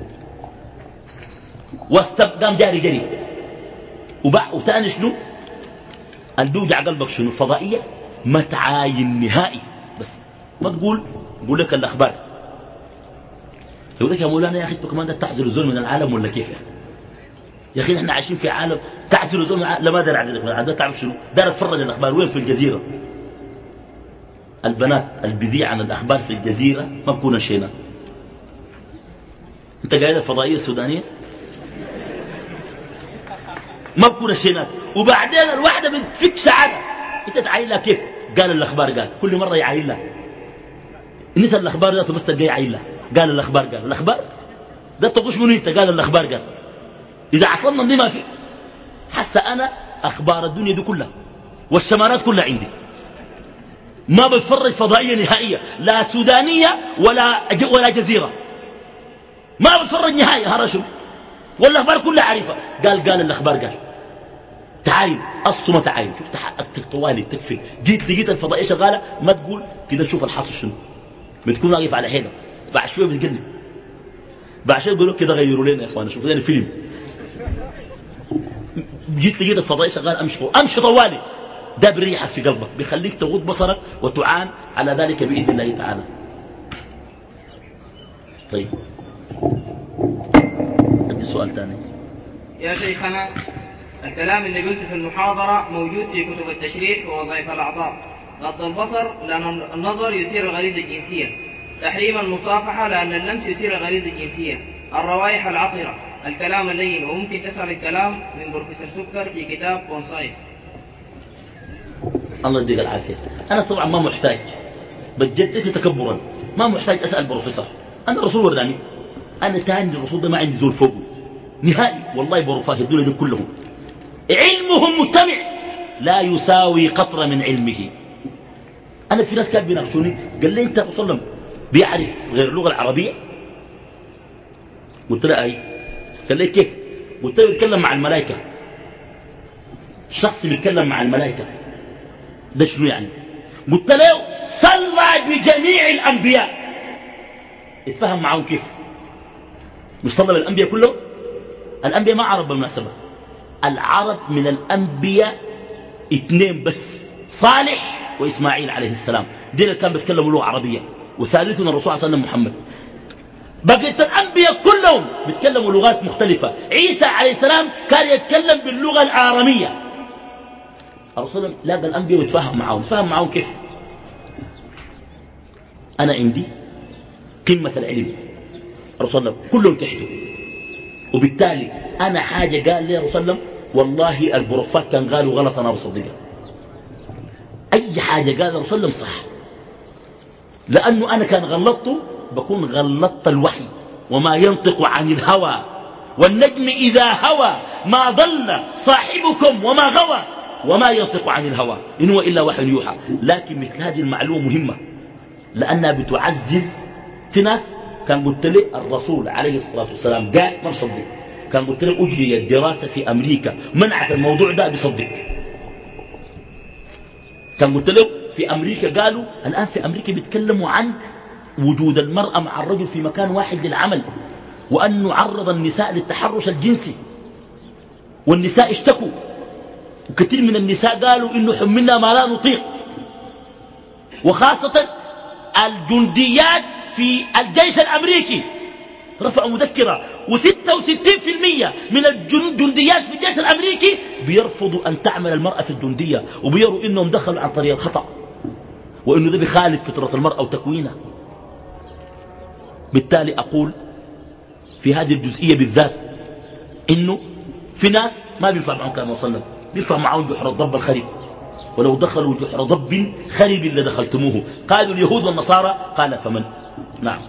واستبقا قام جاري جري وبع وتاني شنو البيوجع قلبك شنو فضائية ما تعاين نهائي. بس ما تقول قول لك الأخبار يقول لك يا مولانا يا أخي أنتوا كمان تعزل الظلم من العالم ولا كيف يا أخي يا أخي نحن عايشين في عالم تعزل الظلم من العالم. لا ما دار أعزلك من العالم تعرف شنو دار أتفرج الأخبار وين في الجزيرة. البنات البذيع عن الأخبار في الجزيرة ما بكون الشينات. أنت قاعد الفضائية السودانية ما بكون الشينات. وبعدين الواحدة بتفك سعادة أنت تعاين لها كيف قال الأخبار قال كل مرة يعاين لها نسأل الأخبار ذاته بس تلقى يعاين لها قال الأخبار قال الأخبار ده تطوش منه أنت قال الأخبار قال. إذا عصرنا دي ما في حس أنا أخبار الدنيا دي كلها والشمارات كلها عندي ما بتفرج فضائية نهائية، لا سودانية ولا ولا جزيرة، ما بتفرج نهائي. هرشم والأخبار كلها عارفة. قال قال الأخبار قال تعالي الصمة تعالي شفت حقك طوالي تكفي. جيت لقيت الفضائية شغالة ما تقول كده نشوف الحاصل شنو، بتكون واقف على حيلك بعد شوية بتقلب، بعد شوية يقولوا كده غيروا لنا يا إخوانا شوفوا لنا فيلم. جيت لقيت الفضائية شغالة أمشي فوق أمشي طوالي. ده بريحك في قلبك بيخليك تغض بصرك وتعان على ذلك بإذن الله تعالى. طيب أدي سؤال ثاني. يا شيخنا، الكلام اللي قلته في المحاضرة موجود في كتب التشريح ووظائف الأعضاء. غض البصر لأن النظر يثير الغريزة الجنسية، تحريم المصافحة لأن اللمس يثير الغريزة الجنسية، الروائح العطرة، الكلام اللين، وممكن تسأل الكلام من بروفيسور سكر في كتاب كونسايس. الله يديك العافية. أنا طبعا ما محتاج بجد ليس تكبرا، ما محتاج أسأل بروفيسور. أنا الرسول ورداني، أنا تاني الرسول ده ما عندي زول فوقه نهائي. والله بروفاه الدولة دي كلهم علمهم مجتمع لا يساوي قطرة من علمه. أنا في ناس كانوا بيناقشوني قال لي أنت الرسول الله بيعرف غير اللغة العربية؟ قلت له أي. قال لي كيف؟ قلت له بيتكلم مع الملائكة. شخص بيتكلم مع الملائكة ده شنو يعني؟ قلت له صلى بجميع الأنبياء، اتفهم معهم كيف؟ مش صلى بالأنبياء كلهم؟ الأنبياء ما عرب بالمناسبة، العرب من الأنبياء اثنين بس، صالح وإسماعيل عليه السلام، دين اللي كان بيتكلموا لغة عربية، وثالثنا الرسول صلى الله عليه وسلم محمد. بقيت الأنبياء كلهم بيتكلموا لغات مختلفة. عيسى عليه السلام كان يتكلم باللغة الآرامية. الرسول لاقى الأنبياء ويتفاهم معهم. يتفاهم معهم كيف؟ أنا عندي قمة العلم، الرسول كلهم تحته، وبالتالي أنا حاجة قال لي الرسول والله البروفات كان قالوا غلط أنا بصدقها. أي حاجة قال الرسول صح، لأنه أنا كان غلطته بكون غلطت الوحي، وما ينطق عن الهوى والنجم إذا هوى ما ضل صاحبكم وما غوى وما ينطق عن الهوى إن هو إلا وحي يوحى. لكن مثل هذه المعلومة مهمة لأنها بتعزز. في ناس كان قلت لي الرسول عليه الصلاة والسلام قال ما بصدق، كان قلت لي أجري الدراسة في أمريكا منعت الموضوع ده بصدق. كان قلت له في أمريكا قالوا الآن في أمريكا بيتكلموا عن وجود المرأة مع الرجل في مكان واحد للعمل، وأن نعرض النساء للتحرش الجنسي، والنساء اشتكوا، وكثير من النساء قالوا إنه حملنا ما لا نطيق، وخاصة الجنديات في الجيش الأمريكي رفعوا مذكرة، وستة وستين بالمئة من الجنديات في الجيش الأمريكي بيرفضوا أن تعمل المرأة في الجندية، وبيروا إنهم دخلوا عن طريق الخطأ، وإنه ده بيخالف فطرة المرأة وتكوينها. بالتالي أقول في هذه الجزئية بالذات إنه في ناس ما بينفع معهم كلام وصلنا، بينفع معهم جحر الضب الخريب، ولو دخلوا جحر ضب خريب اللي دخلتموه، قالوا اليهود والنصارى قال فمن. نعم.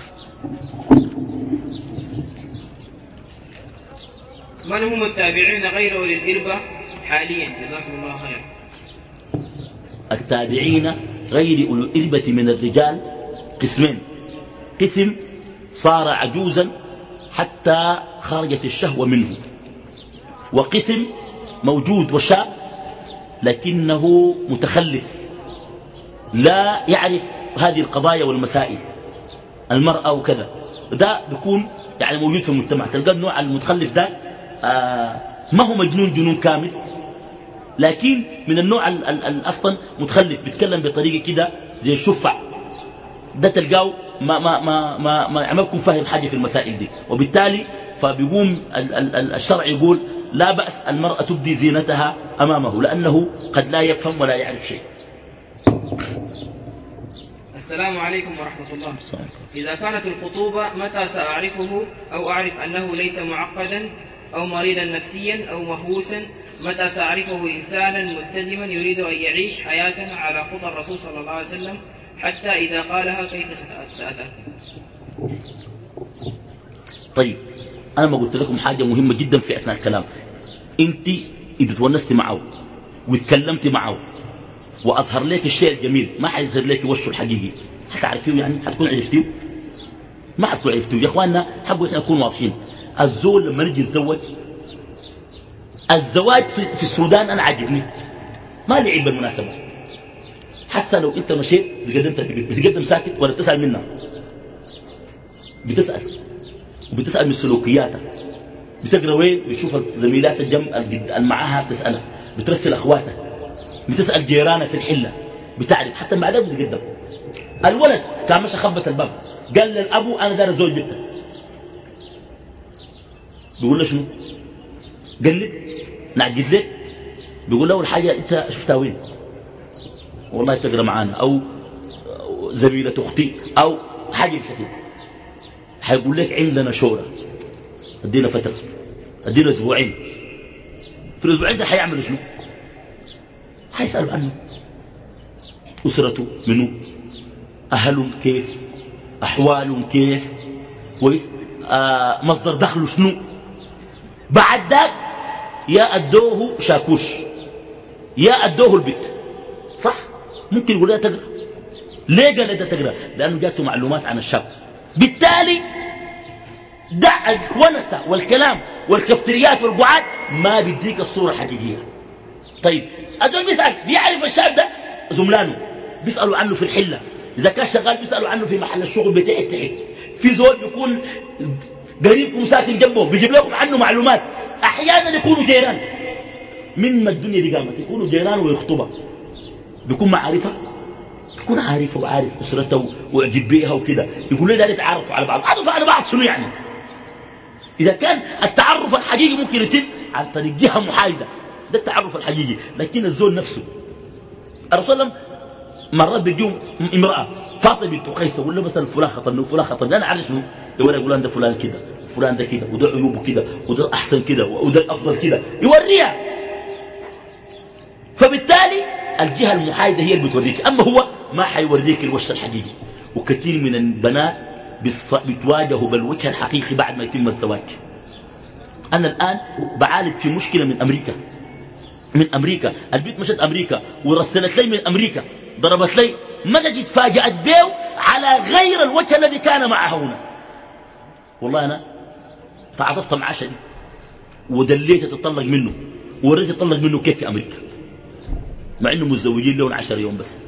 من هم التابعين غير أولي الإربة حاليا؟ جزاكم الله خير. التابعين غير أولي الإربة من الرجال قسمين، قسم صار عجوزا حتى خرجت الشهوة منه، وقسم موجود وشاب لكنه متخلف لا يعرف هذه القضايا والمسائل المرأة وكذا. ده بيكون يعني موجود في المجتمع. تلقى النوع المتخلف ده آه ما هو مجنون جنون كامل، لكن من النوع أصلا متخلف، بيتكلم بطريقة كده زي الشفع. ده تلقاه ما ما ما ما ما, ما بيكون فاهم حاجة في المسائل دي، وبالتالي فبيقوم الشرع يقول لا بأس المرأة تبدي زينتها أمامه، لأنه قد لا يفهم ولا يعرف شيء. السلام عليكم ورحمة الله. إذا كانت الخطوبة متى سأعرفه أو أعرف أنه ليس معقدا أو مريضا نفسيا أو مهووسا؟ متى سأعرفه إنسانا ملتزما يريد أن يعيش حياة على خطى الرسول صلى الله عليه وسلم، حتى إذا قالها كيف سأتأكد؟ طيب أنا ما قلت لكم حاجة مهمة جدا في أثناء الكلام. أنت إذا تونست معه وتكلمت معه وأظهر لك الشيء الجميل، ما حيظهر لك وشه الحقيقي، حتعرفيه يعني، حتكون عرفتيه؟ ما حتكون عرفتيه. يا إخواننا حبوا إحنا نكون واضحين. الزول لما نجي يتزوج، الزواج في, في السودان أنا عاجبني، ما لعب بالمناسبة. حتى لو أنت مشيت بقدمت بتقدم ساكت ولا بتسأل منها، بتسأل وبتسأل من سلوكياتها، بتقرأ وين بتشوف زميلات الجنب اللي معاها بتسألها، بترسل أخواتها، بتسأل جيرانها في الحلة، بتعرف حتى مع ذلك بتقدم. الولد كان مشى خبط الباب قال للأبو أنا دار زوج بنتك، بيقول له شنو؟ قال لي نعجد لك، بيقول له أول حاجة أنت شفتها وين؟ والله تقرأ معانا أو زميلة أختي أو حاجة بشكل، حيقول لك عندنا شورى، ادينا فترة، ادينا أسبوعين. في الأسبوعين ده حيعمل شنو؟ حيسألوا عنه، أسرته منه، أهلهم كيف، أحوالهم كيف، كويس، آه مصدر دخله شنو. بعد ذاك يا أدوه شاكوش يا أدوه البيت، صح؟ ممكن يقول لها تقرأ. ليه قال لها تقرأ؟ لأنه جاته معلومات عن الشاب. بالتالي دع الونسة والكلام والكفتريات والقعاد ما بيديك الصورة الحقيقية. طيب أدوه بيسأل، بيعرف الشاب ده زملانه، بيسألوا عنه في الحلة، إذا كان شغال بيسألوا عنه في محل الشغل بتحت تحت، في زول بيكون قريبكم ساكن جنبه بيجيب لكم عنه معلومات، أحيانا يكونوا جيران. من ما الدنيا دي قامت يكونوا جيران ويخطبها، بيكون معارفة، بيكون عارفه وعارف أسرته وعجب بيها وكده، يقول لي لا يتعرفوا على بعض. عرفوا على بعض شنو يعني؟ إذا كان التعرف الحقيقي ممكن يتم عن طريق جهة محايدة، ده التعرف الحقيقي. لكن الزول نفسه الرسول صلى الله عليه وسلم مرات بيجيهم امرأة فاطمة بنت قيس ولا مثلا فلان خطبني وفلان خطبني، أنا عارف منه يقول يقول ده فلان كده وفلان ده كده وده عيوبه كده وده أحسن كده وده أفضل كده، يوريها. فبالتالي الجهة المحايدة هي اللي بتوريك، أما هو ما حيوريك الوجه الحقيقي. وكثير من البنات بتواجهوا بالوجه الحقيقي بعد ما يتم الزواج. أنا الآن بعالج في مشكلة من أمريكا، من أمريكا البيت مشت أمريكا ورسلت لي من أمريكا، ضربت لي مشت اتفاجأت بيه على غير الوجه الذي كان معها هنا. والله أنا تعاطفت مع شديد ودليت تطلق منه وريت تطلق منه كيف في أمريكا، مع إنه متزوجين لهم عشر يوم بس،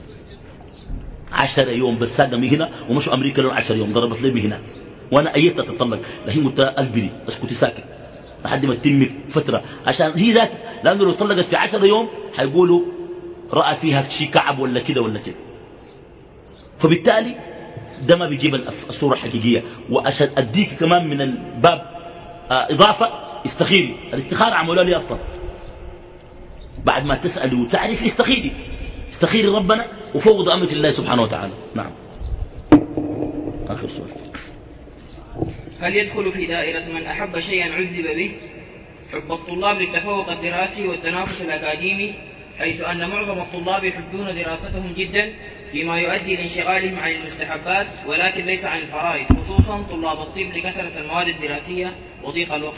عشر يوم بس ساقة من هنا ومشوا أمريكا لهم عشر يوم، ضربت لي من هنا وأنا أيتها تطلق، لكن قلت قلبي اسكتي ساكت لحد ما تتم فترة، عشان هي ذات، لأنه لو طلقت في عشر يوم حيقولوا رأى فيها شيء كعب ولا كده ولا كده. فبالتالي ده ما بيجيب الصورة الحقيقية. وعشان أديك كمان من الباب آه إضافة، استخيري. الاستخارة عملوا لي أصلا بعد ما تسأل وتعرف استخيري، استخيري ربنا وفوض أمرك لله سبحانه وتعالى. نعم. آخر سؤال. هل يدخل في دائرة من أحب شيئا عذب به حب الطلاب للتفوق الدراسي والتنافس الأكاديمي، حيث أن معظم الطلاب يحبون دراستهم جدا فيما يؤدي لانشغالهم عن المستحبات ولكن ليس عن الفرائض، خصوصا طلاب الطب لكثرة المواد الدراسية وضيق الوقت؟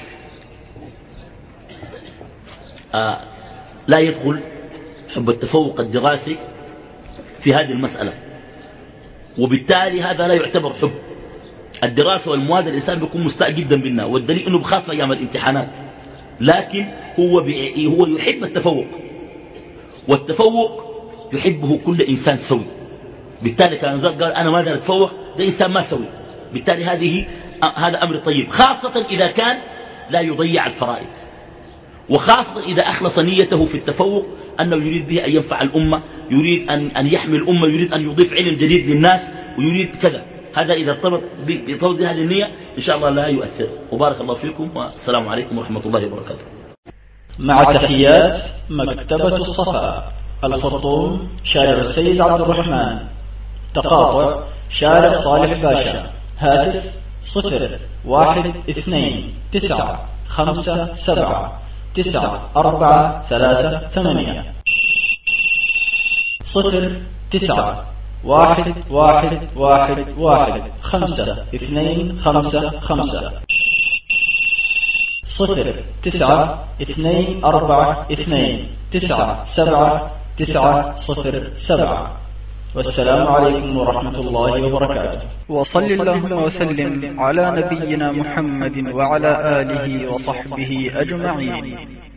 آه لا يدخل حب التفوق الدراسي في هذه المسألة، وبالتالي هذا لا يعتبر حب. الدراسة والمواد الإنسان بيكون مستاء جدا منها، والدليل أنه بخاف أيام الامتحانات، لكن هو, هو يحب التفوق، والتفوق يحبه كل إنسان سوي. بالتالي كان قال أنا ما أقدر أتفوق، ده إنسان ما سوي. بالتالي هذه هذا أمر طيب، خاصة إذا كان لا يضيع الفرائض، وخاصة إذا أخلص نيته في التفوق أنه يريد به أن ينفع الأمة، يريد أن, أن يحمي الأمة، يريد أن يضيف علم جديد للناس، ويريد كذا. هذا إذا ارتبط بطود هذه النية إن شاء الله لا يؤثر. وبارك الله فيكم، والسلام عليكم ورحمة الله وبركاته. مع تحيات مكتبة الصفا، الخرطوم، شارع السيد عبد الرحمن، تقاطع شارع صالح باشا. هاتف صفر واحد اثنين تسعة خمسة سبعة تسعة أربعة ثلاثة ثمانية صفر تسعة واحد واحد واحد واحد خمسة اثنين خمسة خمسة صفر تسعة اثنين أربعة اثنين تسعة سبعة تسعة صفر سبعة. والسلام عليكم ورحمة الله وبركاته. وصل اللهم وسلم على نبينا محمد وعلى آله وصحبه أجمعين.